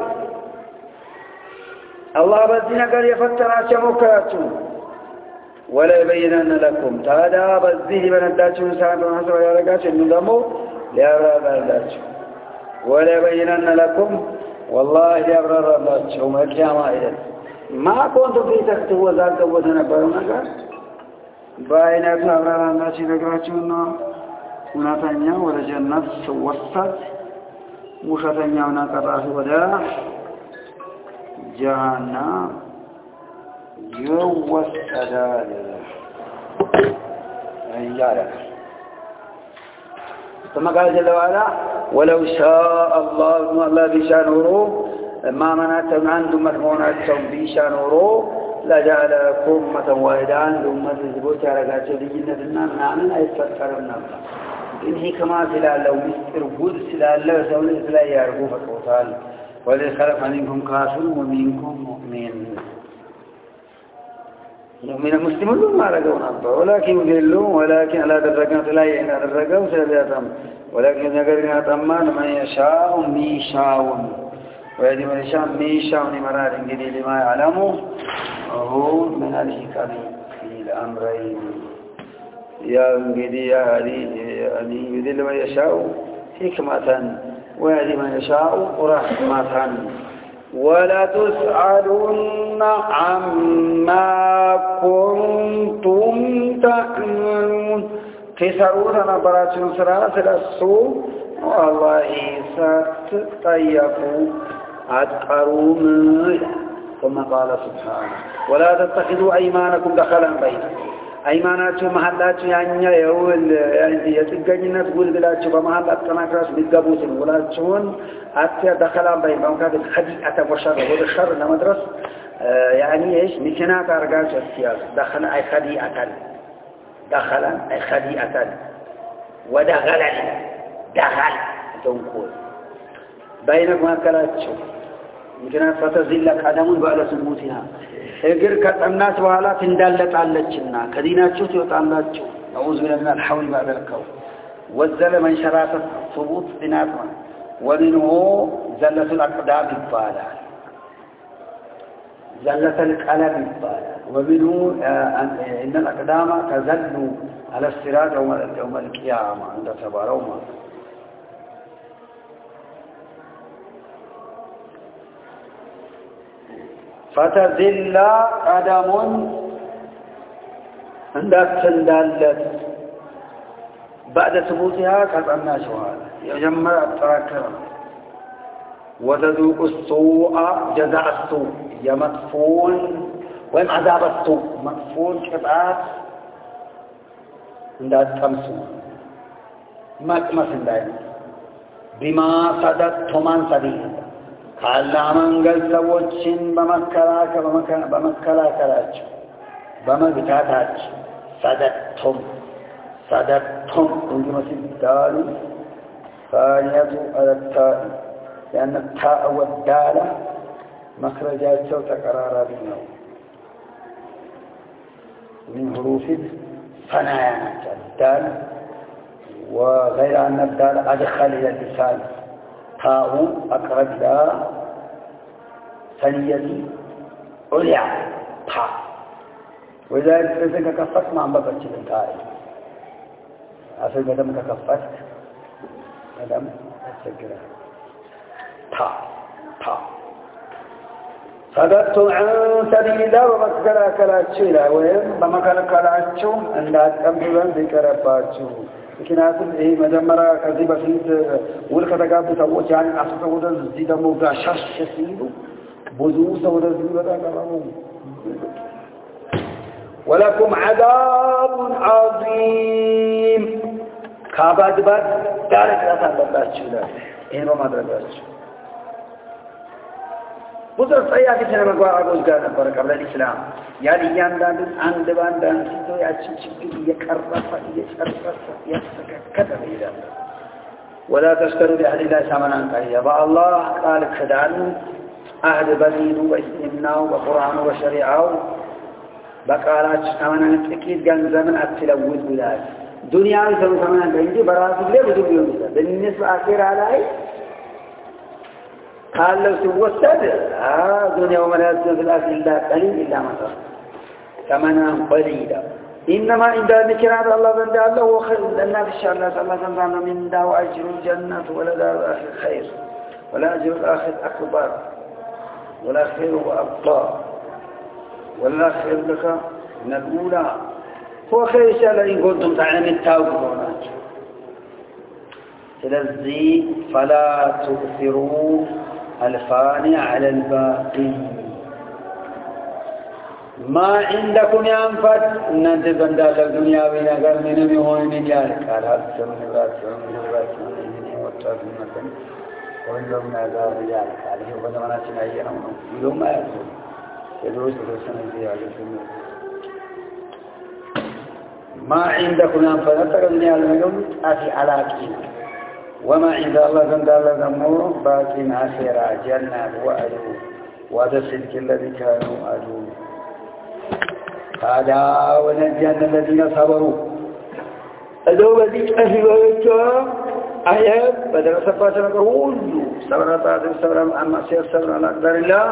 الله بزينا قال يفتنا شمكاتهم ولا يبينن لكم تادا بزيه بنداتهم سعد ونحسب يا رجاش النظامو ليرى بنداتهم ولا يبينن لكم والله ليرى بنداتهم القيامة إذن ما كنتم في تكتبوا ذلك وتنبرون قال በአይነቱ አብራራና ሲነግራችሁና እውነተኛው ወደ ጀነት ሲወሰድ ውሸተኛውና ቀራሹ ወደ ጀሃነም ይወሰዳል እያለ ثم قال جل وعلا ولو شاء الله بشانوره ما منعتم عندهم مدموناتهم بشانوره لجعلكم أمة واحدة لأمة الزبوت على قاتل لجنتنا نعمل أيفتكرم نبلا إن حكما سلالة ومستر بود سلالة وسولة سلالة يعرفوا فتوطال ولذي خلق منكم كافر ومنكم مؤمن مسلمون ما رقون أبا ولكن يذلون ولكن على درقنا سلالة إن درقوا سلالة ولكن ذكرنا تمان من يشاء ميشاون ويدي من يشاء ميشاون مراد انجدي لما يعلمه وهو من الحكم في الأمرين يا انجدي يا هذه يذل من يشاء حكمة ويدي من يشاء رحمة ولا تسألون عما كنتم تعملون كسرون نبرات سلاسل السوء والله ستطيقوا أتقروا ثم قال سبحانه ولا تتخذوا أيمانكم دخلا بينكم أيماناتو محلاتو يعني يقول يعني يتجننت قول بلاتو بمحلات تناكراس بيجابوت ولاتشون حتى دخلان بين بمكان الخديعة وشر وهذا الشر لما درس يعني إيش مكانات أرجاس السياسة دخل أي خديعة دخل أي خديعة ودخل دخل تنقول بينك ما كلاتشو مكانات فتزيل قدمون بعد سموتها እግር ከጠናት በኋላ ትንዳለጣለችና ከዲናችሁ ትወጣላችሁ አውዝ ብለና الحول بعد الكون وزل من شرافة ثبوت بناتنا ومنه زلة الأقدام يبالا زلة القلم يبالا ومنه إن الأقدام تزل على الصراط يوم القيامة عند تبارهما فتزل قدم እንዳትንዳለት بعد ثبوتها كطنا شوال يجمع التراكر وتذوق السوء جزاء السوء يمدفون وين عذاب السوء مدفون قطعات እንዳትቀምሱ መቅመስ እንዳይነ بما صددتم عن سبيل ካላህ መንገድ ሰዎችን በመከላከላቸው በመግታታቸው صددتم عندما تدالوا ثانية على التاء لأن التاء والدالة مخرجات تقرار بينهم من حروف ثنايا الدال وغير أن الدال أدخل إلى اللسان تاء أقرب إلى ثنية عليا تاء وإذا كفت ما بقتش التاء أصل بدم كفت بدم أسجله تاء صدقتم عن سبيل الله ومكلكلاتشو لا وين بمكلكلاتشو عند أمبلان ذكرباتشو ምክንያቱም ይሄ መጀመሪያ ከዚህ በፊት ውል ከተጋቡ ሰዎች ያን አስፈው ወደዚህ ደግሞ ጋሻሽ ሲሉ ብዙ ሰው ወደዚህ በጣም ولكم عذاب عظيم كابدبد دارك لا تبلاችሁ ይላል ይሄ ነው ማድረጋችሁ ብዙ ሰያፊ ተነግሯል አጎዝ ጋር ነበር ቀብለ ኢስላም ያን ያንዳንዱ አንድ ባንድ አንስቶ ያችን ችግር እየቀረፈ ያስተካከለ ይላል ولا تشتروا بأهل الله ثمنا قليلا فالله قال كدان عهد بليد وإسلامنا وقرآن وشريعه بقالات ثمنا تكيد ገንዘብን አትለውጡ ይላል ዱንያውን ثمنا እንጂ በራሱ ላይ ብዙ ቢሆን بالنسبة አኺራ ላይ قالوا توسد دنيا وما لا تزلات إلا قليل إلا مطر ثمنا قليلا إنما عند ذكرات الله بند الله هو خير لنا في الشهر لا الله سبحانه من دا وأجر الجنة ولا دار الآخر خير ولا أجر الآخر أكبر ولا خير وأبطى ولا خير لك من الأولى هو خير شاء إن كنتم تعلمون التوبة ስለዚህ فلا تؤثروا الفاني على الباقي ما عندكم ينفد ان انت بندال الدنيا بنغير منهم يهون من يالك قالت سمرات وتعظيمكم ويوم نذار يالك قال هو بزماناتنا ايام يوم ما يدرس ما عندكم ينفد الدنيا اليوم افي علاقين وما عند الله عند الله ذمه باقي آخرة جنة وأجر وهذا الصدق الذي كانوا أجر هذا ونجينا الذين صبروا أدوا بذيك أهلوكا أيام بدل سباتنا كهول صبرات عدم صبر أما سير صبر على أقدار الله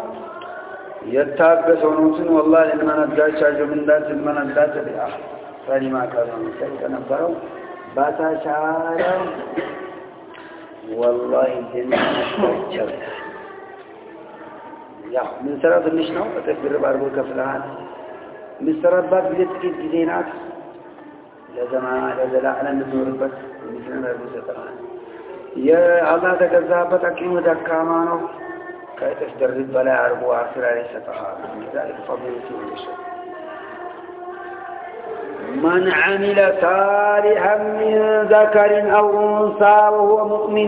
يتابسونوتن والله إنما نداش أجر من ذات من نداش بأحد فلما كانوا سيئا نبروا باتا شعارا والله جنة مستجر يا من سرات النشنو أتكبر باربو كفلان من سرات بات بجتكيد جزينات لزمان لزلاء لنزور بس مثل باربو ستران يا الله تكذابت أكيم دكامانو كي تسترد بلا عربو عصر عليه ستحار من ذلك فضيلتي ونشر من عمل صالحا من ذكر أو أنثى وهو مؤمن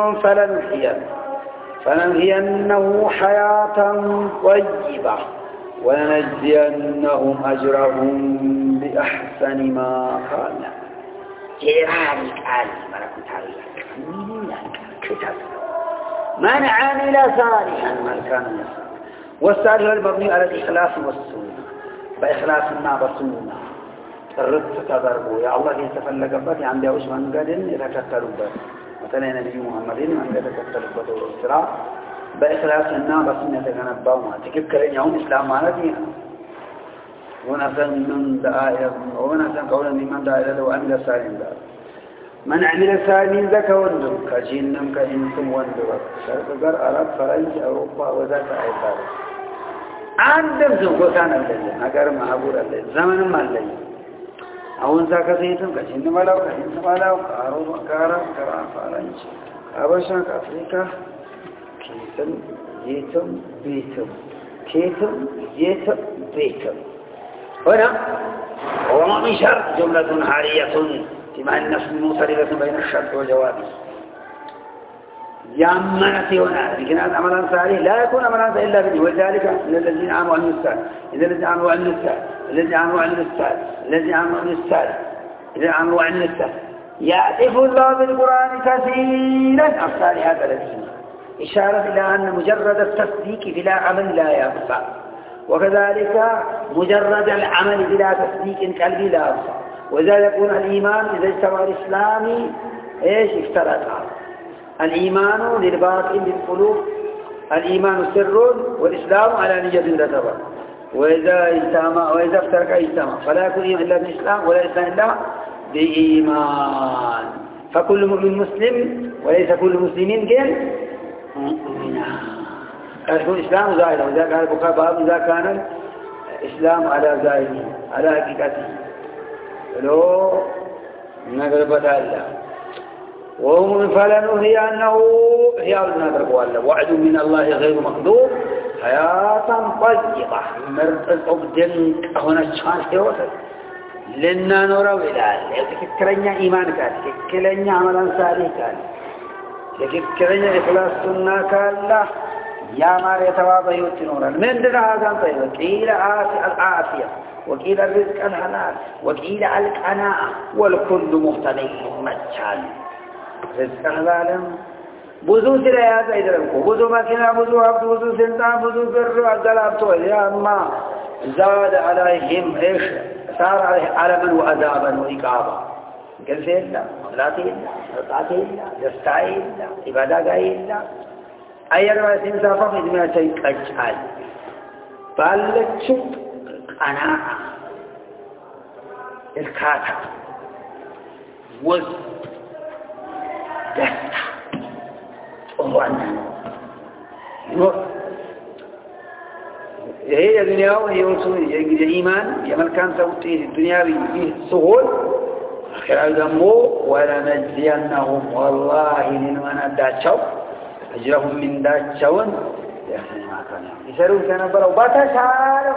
فلنحيينه حياة طيبة ولنجزينهم أجرهم بأحسن ما كانوا. جيرانك آلي ملكوت الله كتاب من عمل صالحا من كان يصالح والصالح المبني على الإخلاص والسنة بإخلاصنا بسنة الرد تضربه يا الله يتفلق بك عند يوش من قد يتكتلوا بك مثلا نبي محمد من قد يتكتلوا بك والإسراء بإخلاصنا بسنة تنباوما تكبكرين يوم إسلام معنا فيها ونحسن من دعائه ونحسن قولا ممن دعائه لو عمل صالحا من عمل صالحا ذاك وندم كجنم كإنسم وندم شرق عرب فرنسا أوروبا وذاك أيضا عندهم سوكوسان الليل أقر معبور الليل زمن ما الليل أون ذاك سيتم كجنم ولاو كإنسم ولاو كارب كرام فرنسا أبشاك أفريقيا كيتم يتم بيتم كيتم يتم بيتم هنا هو ما من شر جملة حالية بما أن النفس منصرفة بين الشرط وجوابه يأمنت هنا لكن هذا عملا صالح لا يكون عملا صالح إلا به ولذلك إن الذين عملوا عن السال إذا الذين عملوا عن السال الذين عملوا عن السال الذين عملوا عن السال إذا عملوا عن السال يعرف الله بالقرآن كثيرا الصالحات الذين إشارة إلى أن مجرد التصديق بلا عمل لا ينفع وكذلك مجرد العمل بلا تصديق قلبي لا ينفع وإذا يكون الإيمان إذا اجتمع الإسلام إيش افترقا الإيمان للباطن بالقلوب الإيمان سر والإسلام على نية تتبع وإذا افترق اجتمع فلا يكون إيمان إلا بالإسلام ولا إسلام إلا بإيمان فكل مؤمن مسلم وليس كل مسلم كن مؤمنا قال يكون الإسلام زائدا وإذا كان البخاري باب إذا كان الإسلام على زائده على حقيقته لو نقرب الله وهم فلنهي أنه خيار نادر الله وعد من الله غير مكذوب حياة طيبة مرتب دنك هنا الشان حيوتك لنا نرى ولال يتكرنيا إيمانك يتكرنيا عملا صالحا يتكرنيا إخلاص سنة الله يا مار يتواضع يوتنورا من دنا هذا طيب قيل العافية وقيل الرزق الحلال وقيل القناعة والكل مختلف مجال رزق حلال بزو سريات إدركوا بزو مكنا بزو عبد بزو سلطان بزو بر أدلابتوا يا أما زاد عليهم إيش صار عليه علما وأذابا وإقابا قال في الله مغلاتي الله رطعتي الله جستعي الله عبادة قاي الله أي رواية إنسافة في دماء شيء أجعل فالتشب قناعة الكاتا وز دستا ووانا هي الدنيا وهي الإيمان يمن كان توتيه الدنيا فيه السهول آخر دمو ولنجزينهم والله لمن أدى أجرهم من داجون يحسن ما كان يسرون كنبروا بتشارب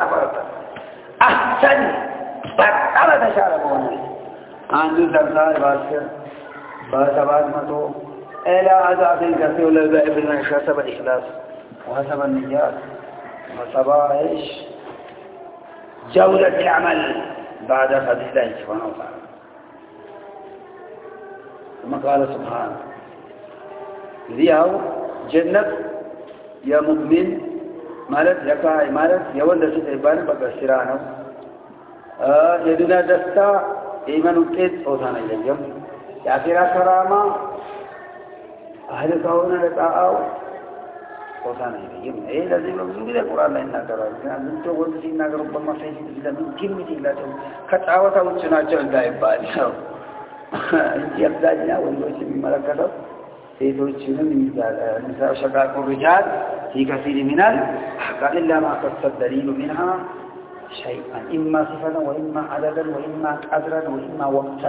أحسن بطل تشاربون عنده زرزار باسر باسبات متو إلى عذاب الكثير للبائع بما حسب الإخلاص وحسب النجاة وحسب إيش جودة العمل بعد فضل الله سبحانه وتعالى ثم قال سبحانه ذياو جنة يا مؤمن مالت يكاي مالت يولد سيبان بكسرانو يدنا دستا إيمان وكيد أوثانا يجيم يأخيرا كراما أهل كونا لتاعو أوثانا يجيم إيه لازم نقول بذلك القرآن لإننا كرام كنا ننتو قلت سينا ربما فيه إذا من كلمة إلا تو كتعوة وچنا جل دائباني انتي أبداجنا والوشي من ملكة سيتوجهون من نساء شقائق الرجال في كثير من الأحكام إلا ما قص الدليل منها شيئا إما صفة وإما عددا وإما قدرا وإما وقتا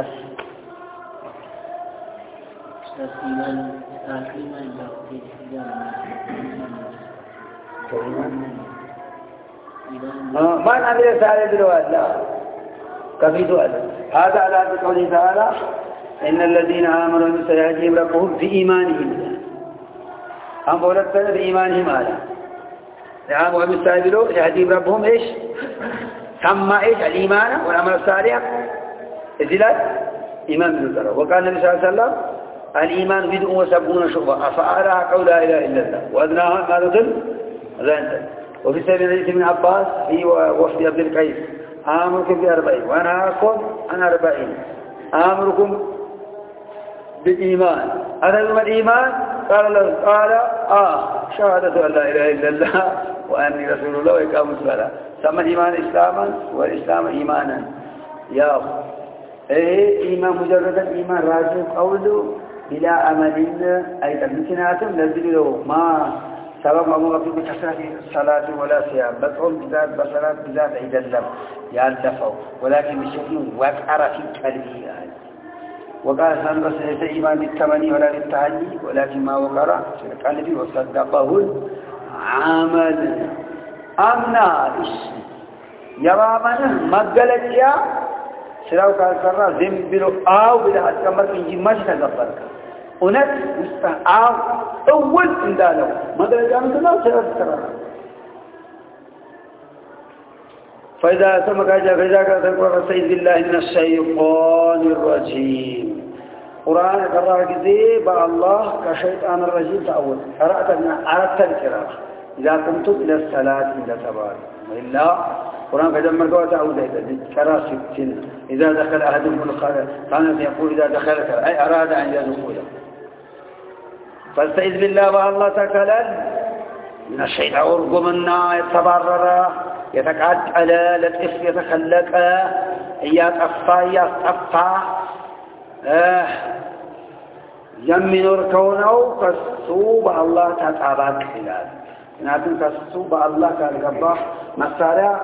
ما نعمل سالة بالوالله كفيت أدب هذا على قوله تعالى إن الذين آمنوا سيهديهم ربهم في إيمانهم هم قولتنا بإيمانهم هذا نعم وهم يستعبلوا يهديهم ربهم إيش سمى إيش الإيمان والعمل الصالح إذلات إيمان بالله وقال النبي صلى الله عليه وسلم الإيمان بدء وسبعون شعبة أفعالها قول لا إله إلا الله وأدناها ما تدل وفي سبيل حديث ابن عباس في وفد عبد القيس آمركم ب40 وأنهاكم عن 40 آمركم بالإيمان أتدرون الإيمان قال شهادة أن لا إله إلا الله وأني رسول الله وإقام الصلاة سمى الإيمان إسلاما والإسلام إيمانا يا إيمان مجرد الإيمان راجع قوله بلا عمل أي تمكنات نزل له ما سبب أمر في كثرة الصلاة ولا صيام بصوم بذات بصلاة بذات عيد اللم يالتفوا ولكن بشيء وقر في قلبه وقال سنبس ليس إيمان بالتمني ولا بالتعلي ولكن ما وقر في قلبه وصدقه العمل أمنا يرامنا مقلت يا سلاو قال سرى زنبلو آو بلا أتكمل إنجي ماشي تقبلك ونت مستعاو أول إندالو ماذا جانت الله سلاو سرى فإذا سمك فإذا كانت فاستعذ بالله من الشيطان الرجيم قرآن قرأ كذي الله كشيطان الرجيم تعود أردت الكرام إذا قمتم إلى الصلاة إلى تبارك وإلا قرآن كجمع قوة تعود إذا كرا ستين إذا دخل أحدهم الخلاء كان يقول إذا دخل أي أراد أن يدخله فاستعذ بالله والله تكلل من الشيطان أرقمنا يتبرر يتقعد لطف يتخلق يتأفى يمنور كونه كسوب الله تتعبك خلال لكن كسوب الله كالقبا مسارع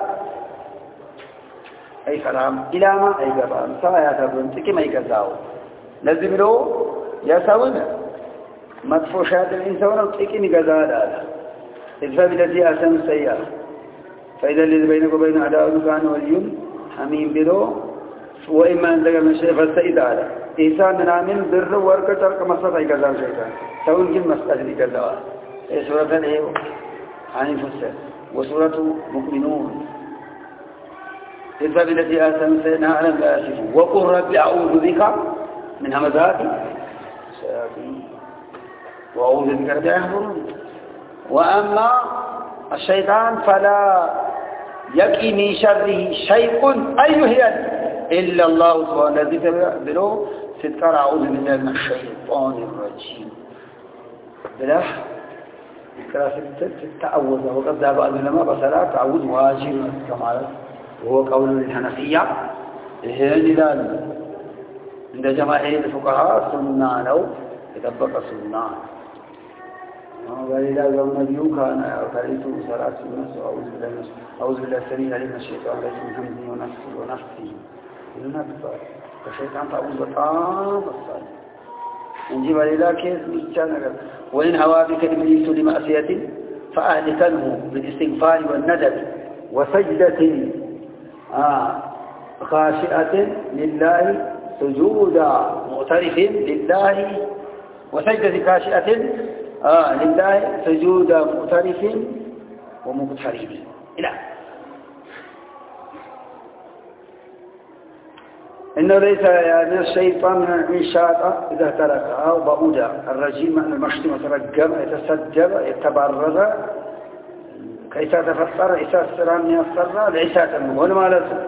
أي كلام إلى ما أي قبا مسارع تبرن تكي ما يقزاو لازم له يساون مدفوشات الإنسان تكي مقزاو هذا إذفا بالذي أسن السيئة فإذا الذي بينك وبين عداوة كان ولي حميم بلو وإما أن لك من شيء فاستئذ على إنسان من عامل بر ورك ترك مصر أي كذا شيطان سوون جن مستجد كذا سورة الإيه عن الفسر وسورة مؤمنون إذا بالذي آسن سيدنا أعلم لا أشفه وقل رب أعوذ بك من همزات الشياطين وأعوذ بك رب يحضرون وأما الشيطان فلا يكي من شره شيء أيهيا إلا الله سبحانه الذي بلو ستكار أعوذ بالله من الشيطان الرجيم بلا ذكرى التعوذ وقد ذهب العلماء بصلاة تعوذ واجب كما وهو قول الحنفية هذا عند جماهير الفقهاء سنة لو يطبق سنة وإذا قال النبي كان قريت صلاة الناس أعوذ بالله السميع العليم من الشيطان الرجيم من همزه ونفسه ونفسه الشيطان تعوذ بطام الصلاة نجيب إلى كيف ميتان وإن هوى بك إبليس لمأسية فأهلكنه بالاستغفار والندب وسجدة خاشئة لله سجودا معترف لله وسجدة خاشئة لله سجود مقترف ومقترب إلى إنه ليس يعني الشيطان من شاطئ إذا تركها أو بعودا الرجيم من المشط مترجم يتسجب يتبرر كيسا تفطر إساء السران يفطر لعساء المغن ما لسه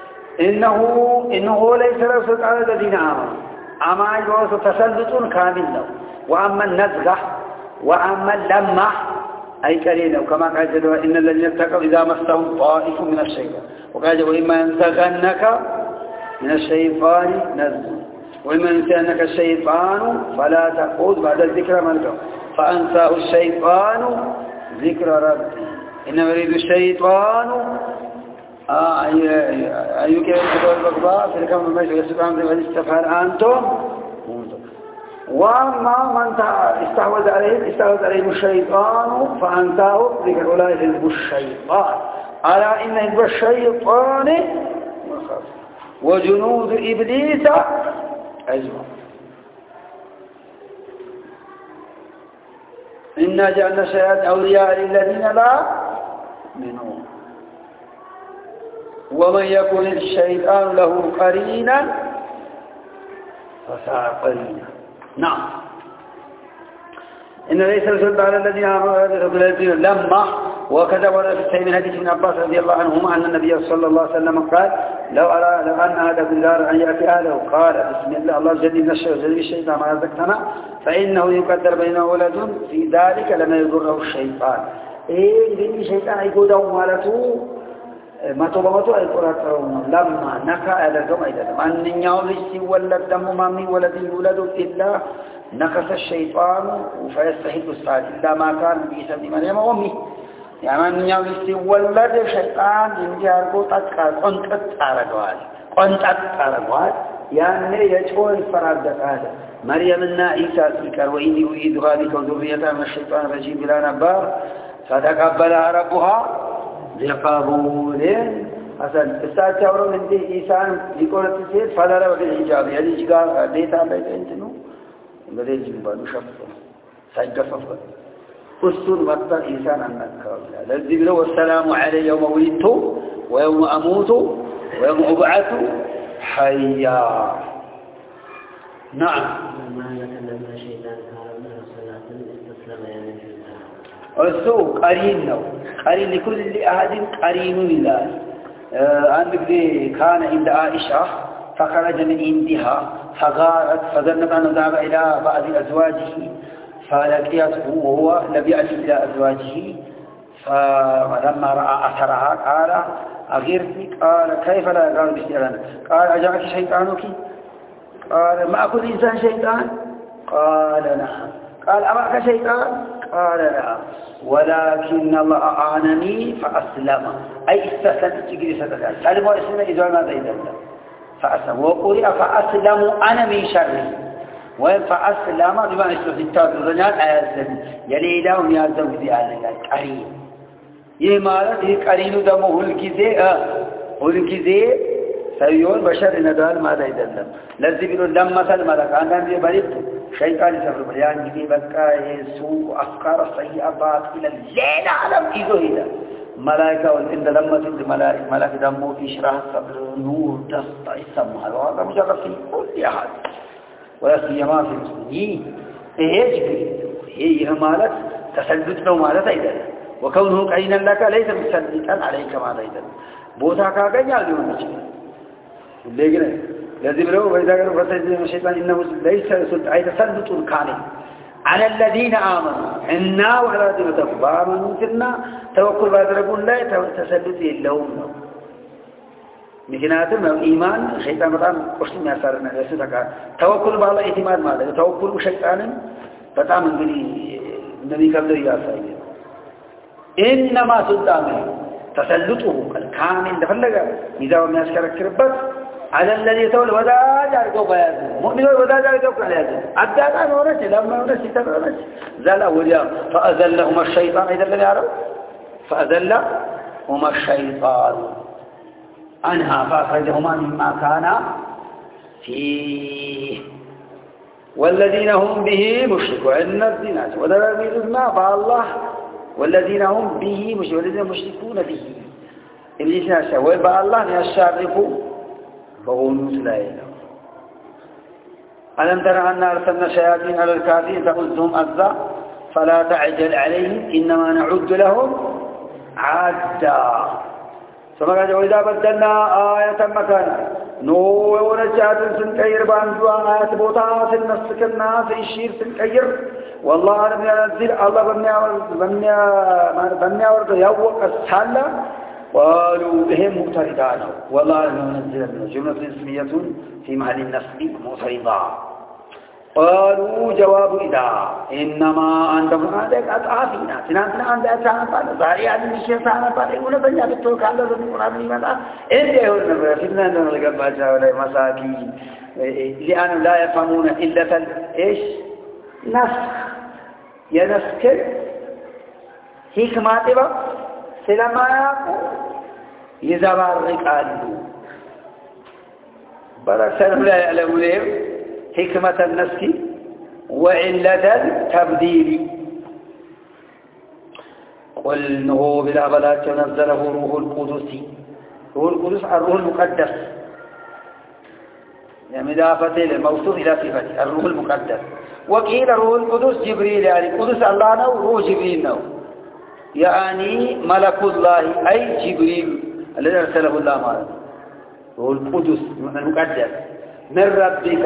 إنه ليس رسول على الذين آمنوا أما يوسف تسلط كامل له وأما النزغة وأما اللمة أي كرينة وكما قال جل إن الذين اتقوا إذا مسهم طائف من الشيطان وقال وإما ينزغنك من الشيطان نزغ وإما ينسينك الشيطان فلا تقود بعد الذكر ملكه فأنساه الشيطان ذكر ربي إنما يريد الشيطان أن يكون البغضاء في الكون المجد والسبحان والاستغفار أنتم وأما من استحوذ عليه الشيطان فأنتاه ذكر ولا يحب الشيطان ألا إن حزب الشيطان وجنود إبليس أجمعون إنا جعلنا الشياطين أولياء للذين لا يؤمنون ومن يكن الشيطان له قرينا فساء قرينا. نعم. إن ليس السلطان الذين آمنوا لما وكذا ورد في الصحيح من حديث ابن عباس رضي الله عنهما أن النبي صلى الله عليه وسلم قال لو أن أحدكم النار أن يأتي أهله قال بسم الله الله جديد من الشيطان ما رزقتنا فإنه يقدر بينه ولد في ذلك لما يضره الشيطان. إيه الشيطان يقوله مالته መቶ አይቆራጠረውም ለማ ነካ ያደርገው አይደለም ማንኛውም ልጅ ሲወለድ ደግሞ ማሚ ወለድ ይወለዱ ኢላ ነከሰ الشيطان فيستحق الصلاة إلا ما كان عيسى ابن مريم أمي يعني ማንኛውም ልጅ ሲወለድ ሸይጣን እንዲያርጎ ቆንጠጥ አረገዋል ያኔ የጮህ ይፈራገጣል مريمና ኢሳ ሲቀር ወይኒ ይድጋሊ ከذريته من الشيطان الرجيم بلا نبار فتقبلها ربها بقبول حسن استاذ انت إنسان يقول تسير فلا لا بالحجاب يعني جاء ديتا بيت انتنو بديت جنبان وشفه سيقفف أسر مطر إنسان عنك الذي بلو والسلام علي يوم ولدت ويوم أموت ويوم أبعث حيا. نعم. ما يتلم الشيطان هذا صلاة استسلم يعني السوء قرين نو قرين لكل أحد قرين لله. عندك كان عند عائشة فخرج من عندها فغارت فظنت أنه ذهب إلى بعض أزواجه فلقيته وهو لم يأتي إلى أزواجه فلما رأى أثرها قال أغيرتي قال كيف لا قال بسيرا قال أجاك شيطانك قال ما أكل إنسان شيطان قال نعم قال أماك شيطان قال نعم ولكن الله أعانني فأسلم أي استسلمت تجري ستكال سلم وإسلم إذا ماذا إذا فأسلم وقرئ فأسلم أنا من شره وإن فأسلم بما يستطيع التابعون أيضا يلي لهم يازم ذي آلها قرين يمارت قرين دمه الكذي سيون بشر ندال ماذا إذا لذي بيقول لم مثل ملك عندنا ذي بريد شيطان يسافر بليان جدي بكا يسوء أفكار السيئة باطلة لا نعلم إذا هذا ملائكة والإن لما تنزل ملائكة دمو في شرح الصبر نور تسطع السماء وهذا مجرد في كل أحد ولا سيما في المسلمين إيه جبريل هي مالت تسدد له مالت أيضا وكونه قرينا لك ليس مسددا عليك ماذا أيضا بوتا كاكا يعلم المسلمين لكن الذي بلغه فإذا قالوا فسجد الشيطان إنه ليس أي تسلط كامل على الذين آمنوا إنا وعلى الذين تقوا آمنوا كنا توكل بادرقون لا تسلط لهم مكناتهم إيمان الشيطان بطان قشتم يسارنا يسوتك توكل بالله اعتماد ماذا توكل شيطان بطان من النبي قبل ياسائي إنما سلطانه تسلطه الكامل دفلق إذا وم يسكرك كربت على الذي يتولى وداج عليكم بيازن مؤمنون وداج عليكم بيازن عدادان ونسي لما ونسي تبع زل أولياء فأذلهم الشيطان إذا الذي يعرف فأذلهم الشيطان عنها فأخرجهما مما كان فيه والذين هم به مشركون إن الزنا ودلالين ما فالله والذين هم به مشركون والذين مشركون به إبليس نشأ ويبقى الله يشاركوا فغنوت لا يلهم ألم تر أن أرسلنا شياطين على الكافرين تؤذهم أذى فلا تعجل عليهم إنما نعد لهم عدا ثم قال وإذا بدلنا آية مكانا ونجات سنكير باندوا آيات بوتا سنسك الناس الشير سنكير والله لم ينزل الله بنيا ورد يوق السالة قالوا بهم مغتردان والله لم ينزل جملة اسمية في محل النصب مغترضا قالوا جواب إذا إنما أنت منادك أطعافينا سنانتنا أنت أتعافى ظهري عدم الشيء سعنفى يقول بني أبتوك على ذلك القرآن لماذا إنت يقول نبرا سننا دون القباشة ولا مساكين لأنهم لا يفهمون إلا إيش نسخ ينسك حكمات بقى سلما يزبارك قالوا فالأكثر لا يعلم لهم حكمة النسك وعلة التبديل قل إنه بالأبلات نزله روح القدس روح القدس الروح المقدس يعني إضافة الموصوف إلى صفته الروح المقدس وقيل روح القدس جبريل يعني قدس الله نو روح جبريل نو يعني ملك الله أي جبريل الذي أرسله الله معه روح القدس المقدس من ربك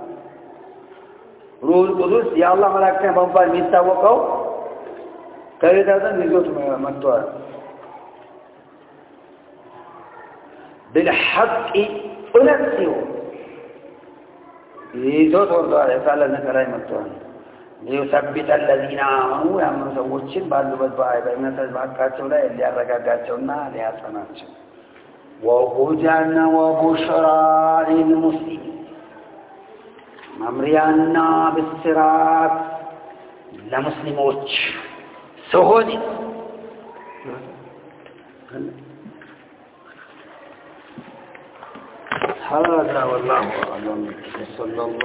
روح القدس يا الله ملكنا بمبار ميتاوقوا كريتا ذن يزوت مكتوار بالحق أنسيه يزوت وردوار يسأل لنا كلاي مكتوار ليثبت الذين آمنوا يأمنوا سووشين بعدوا بدبعي بإن تجمعكاتوا لا اللي أرقاقاتونا ليأسناتوا وهدى وبشرى للمسلمين ممريانا بالصراط لمسلموش سهودي هذا والله أعلم صلى الله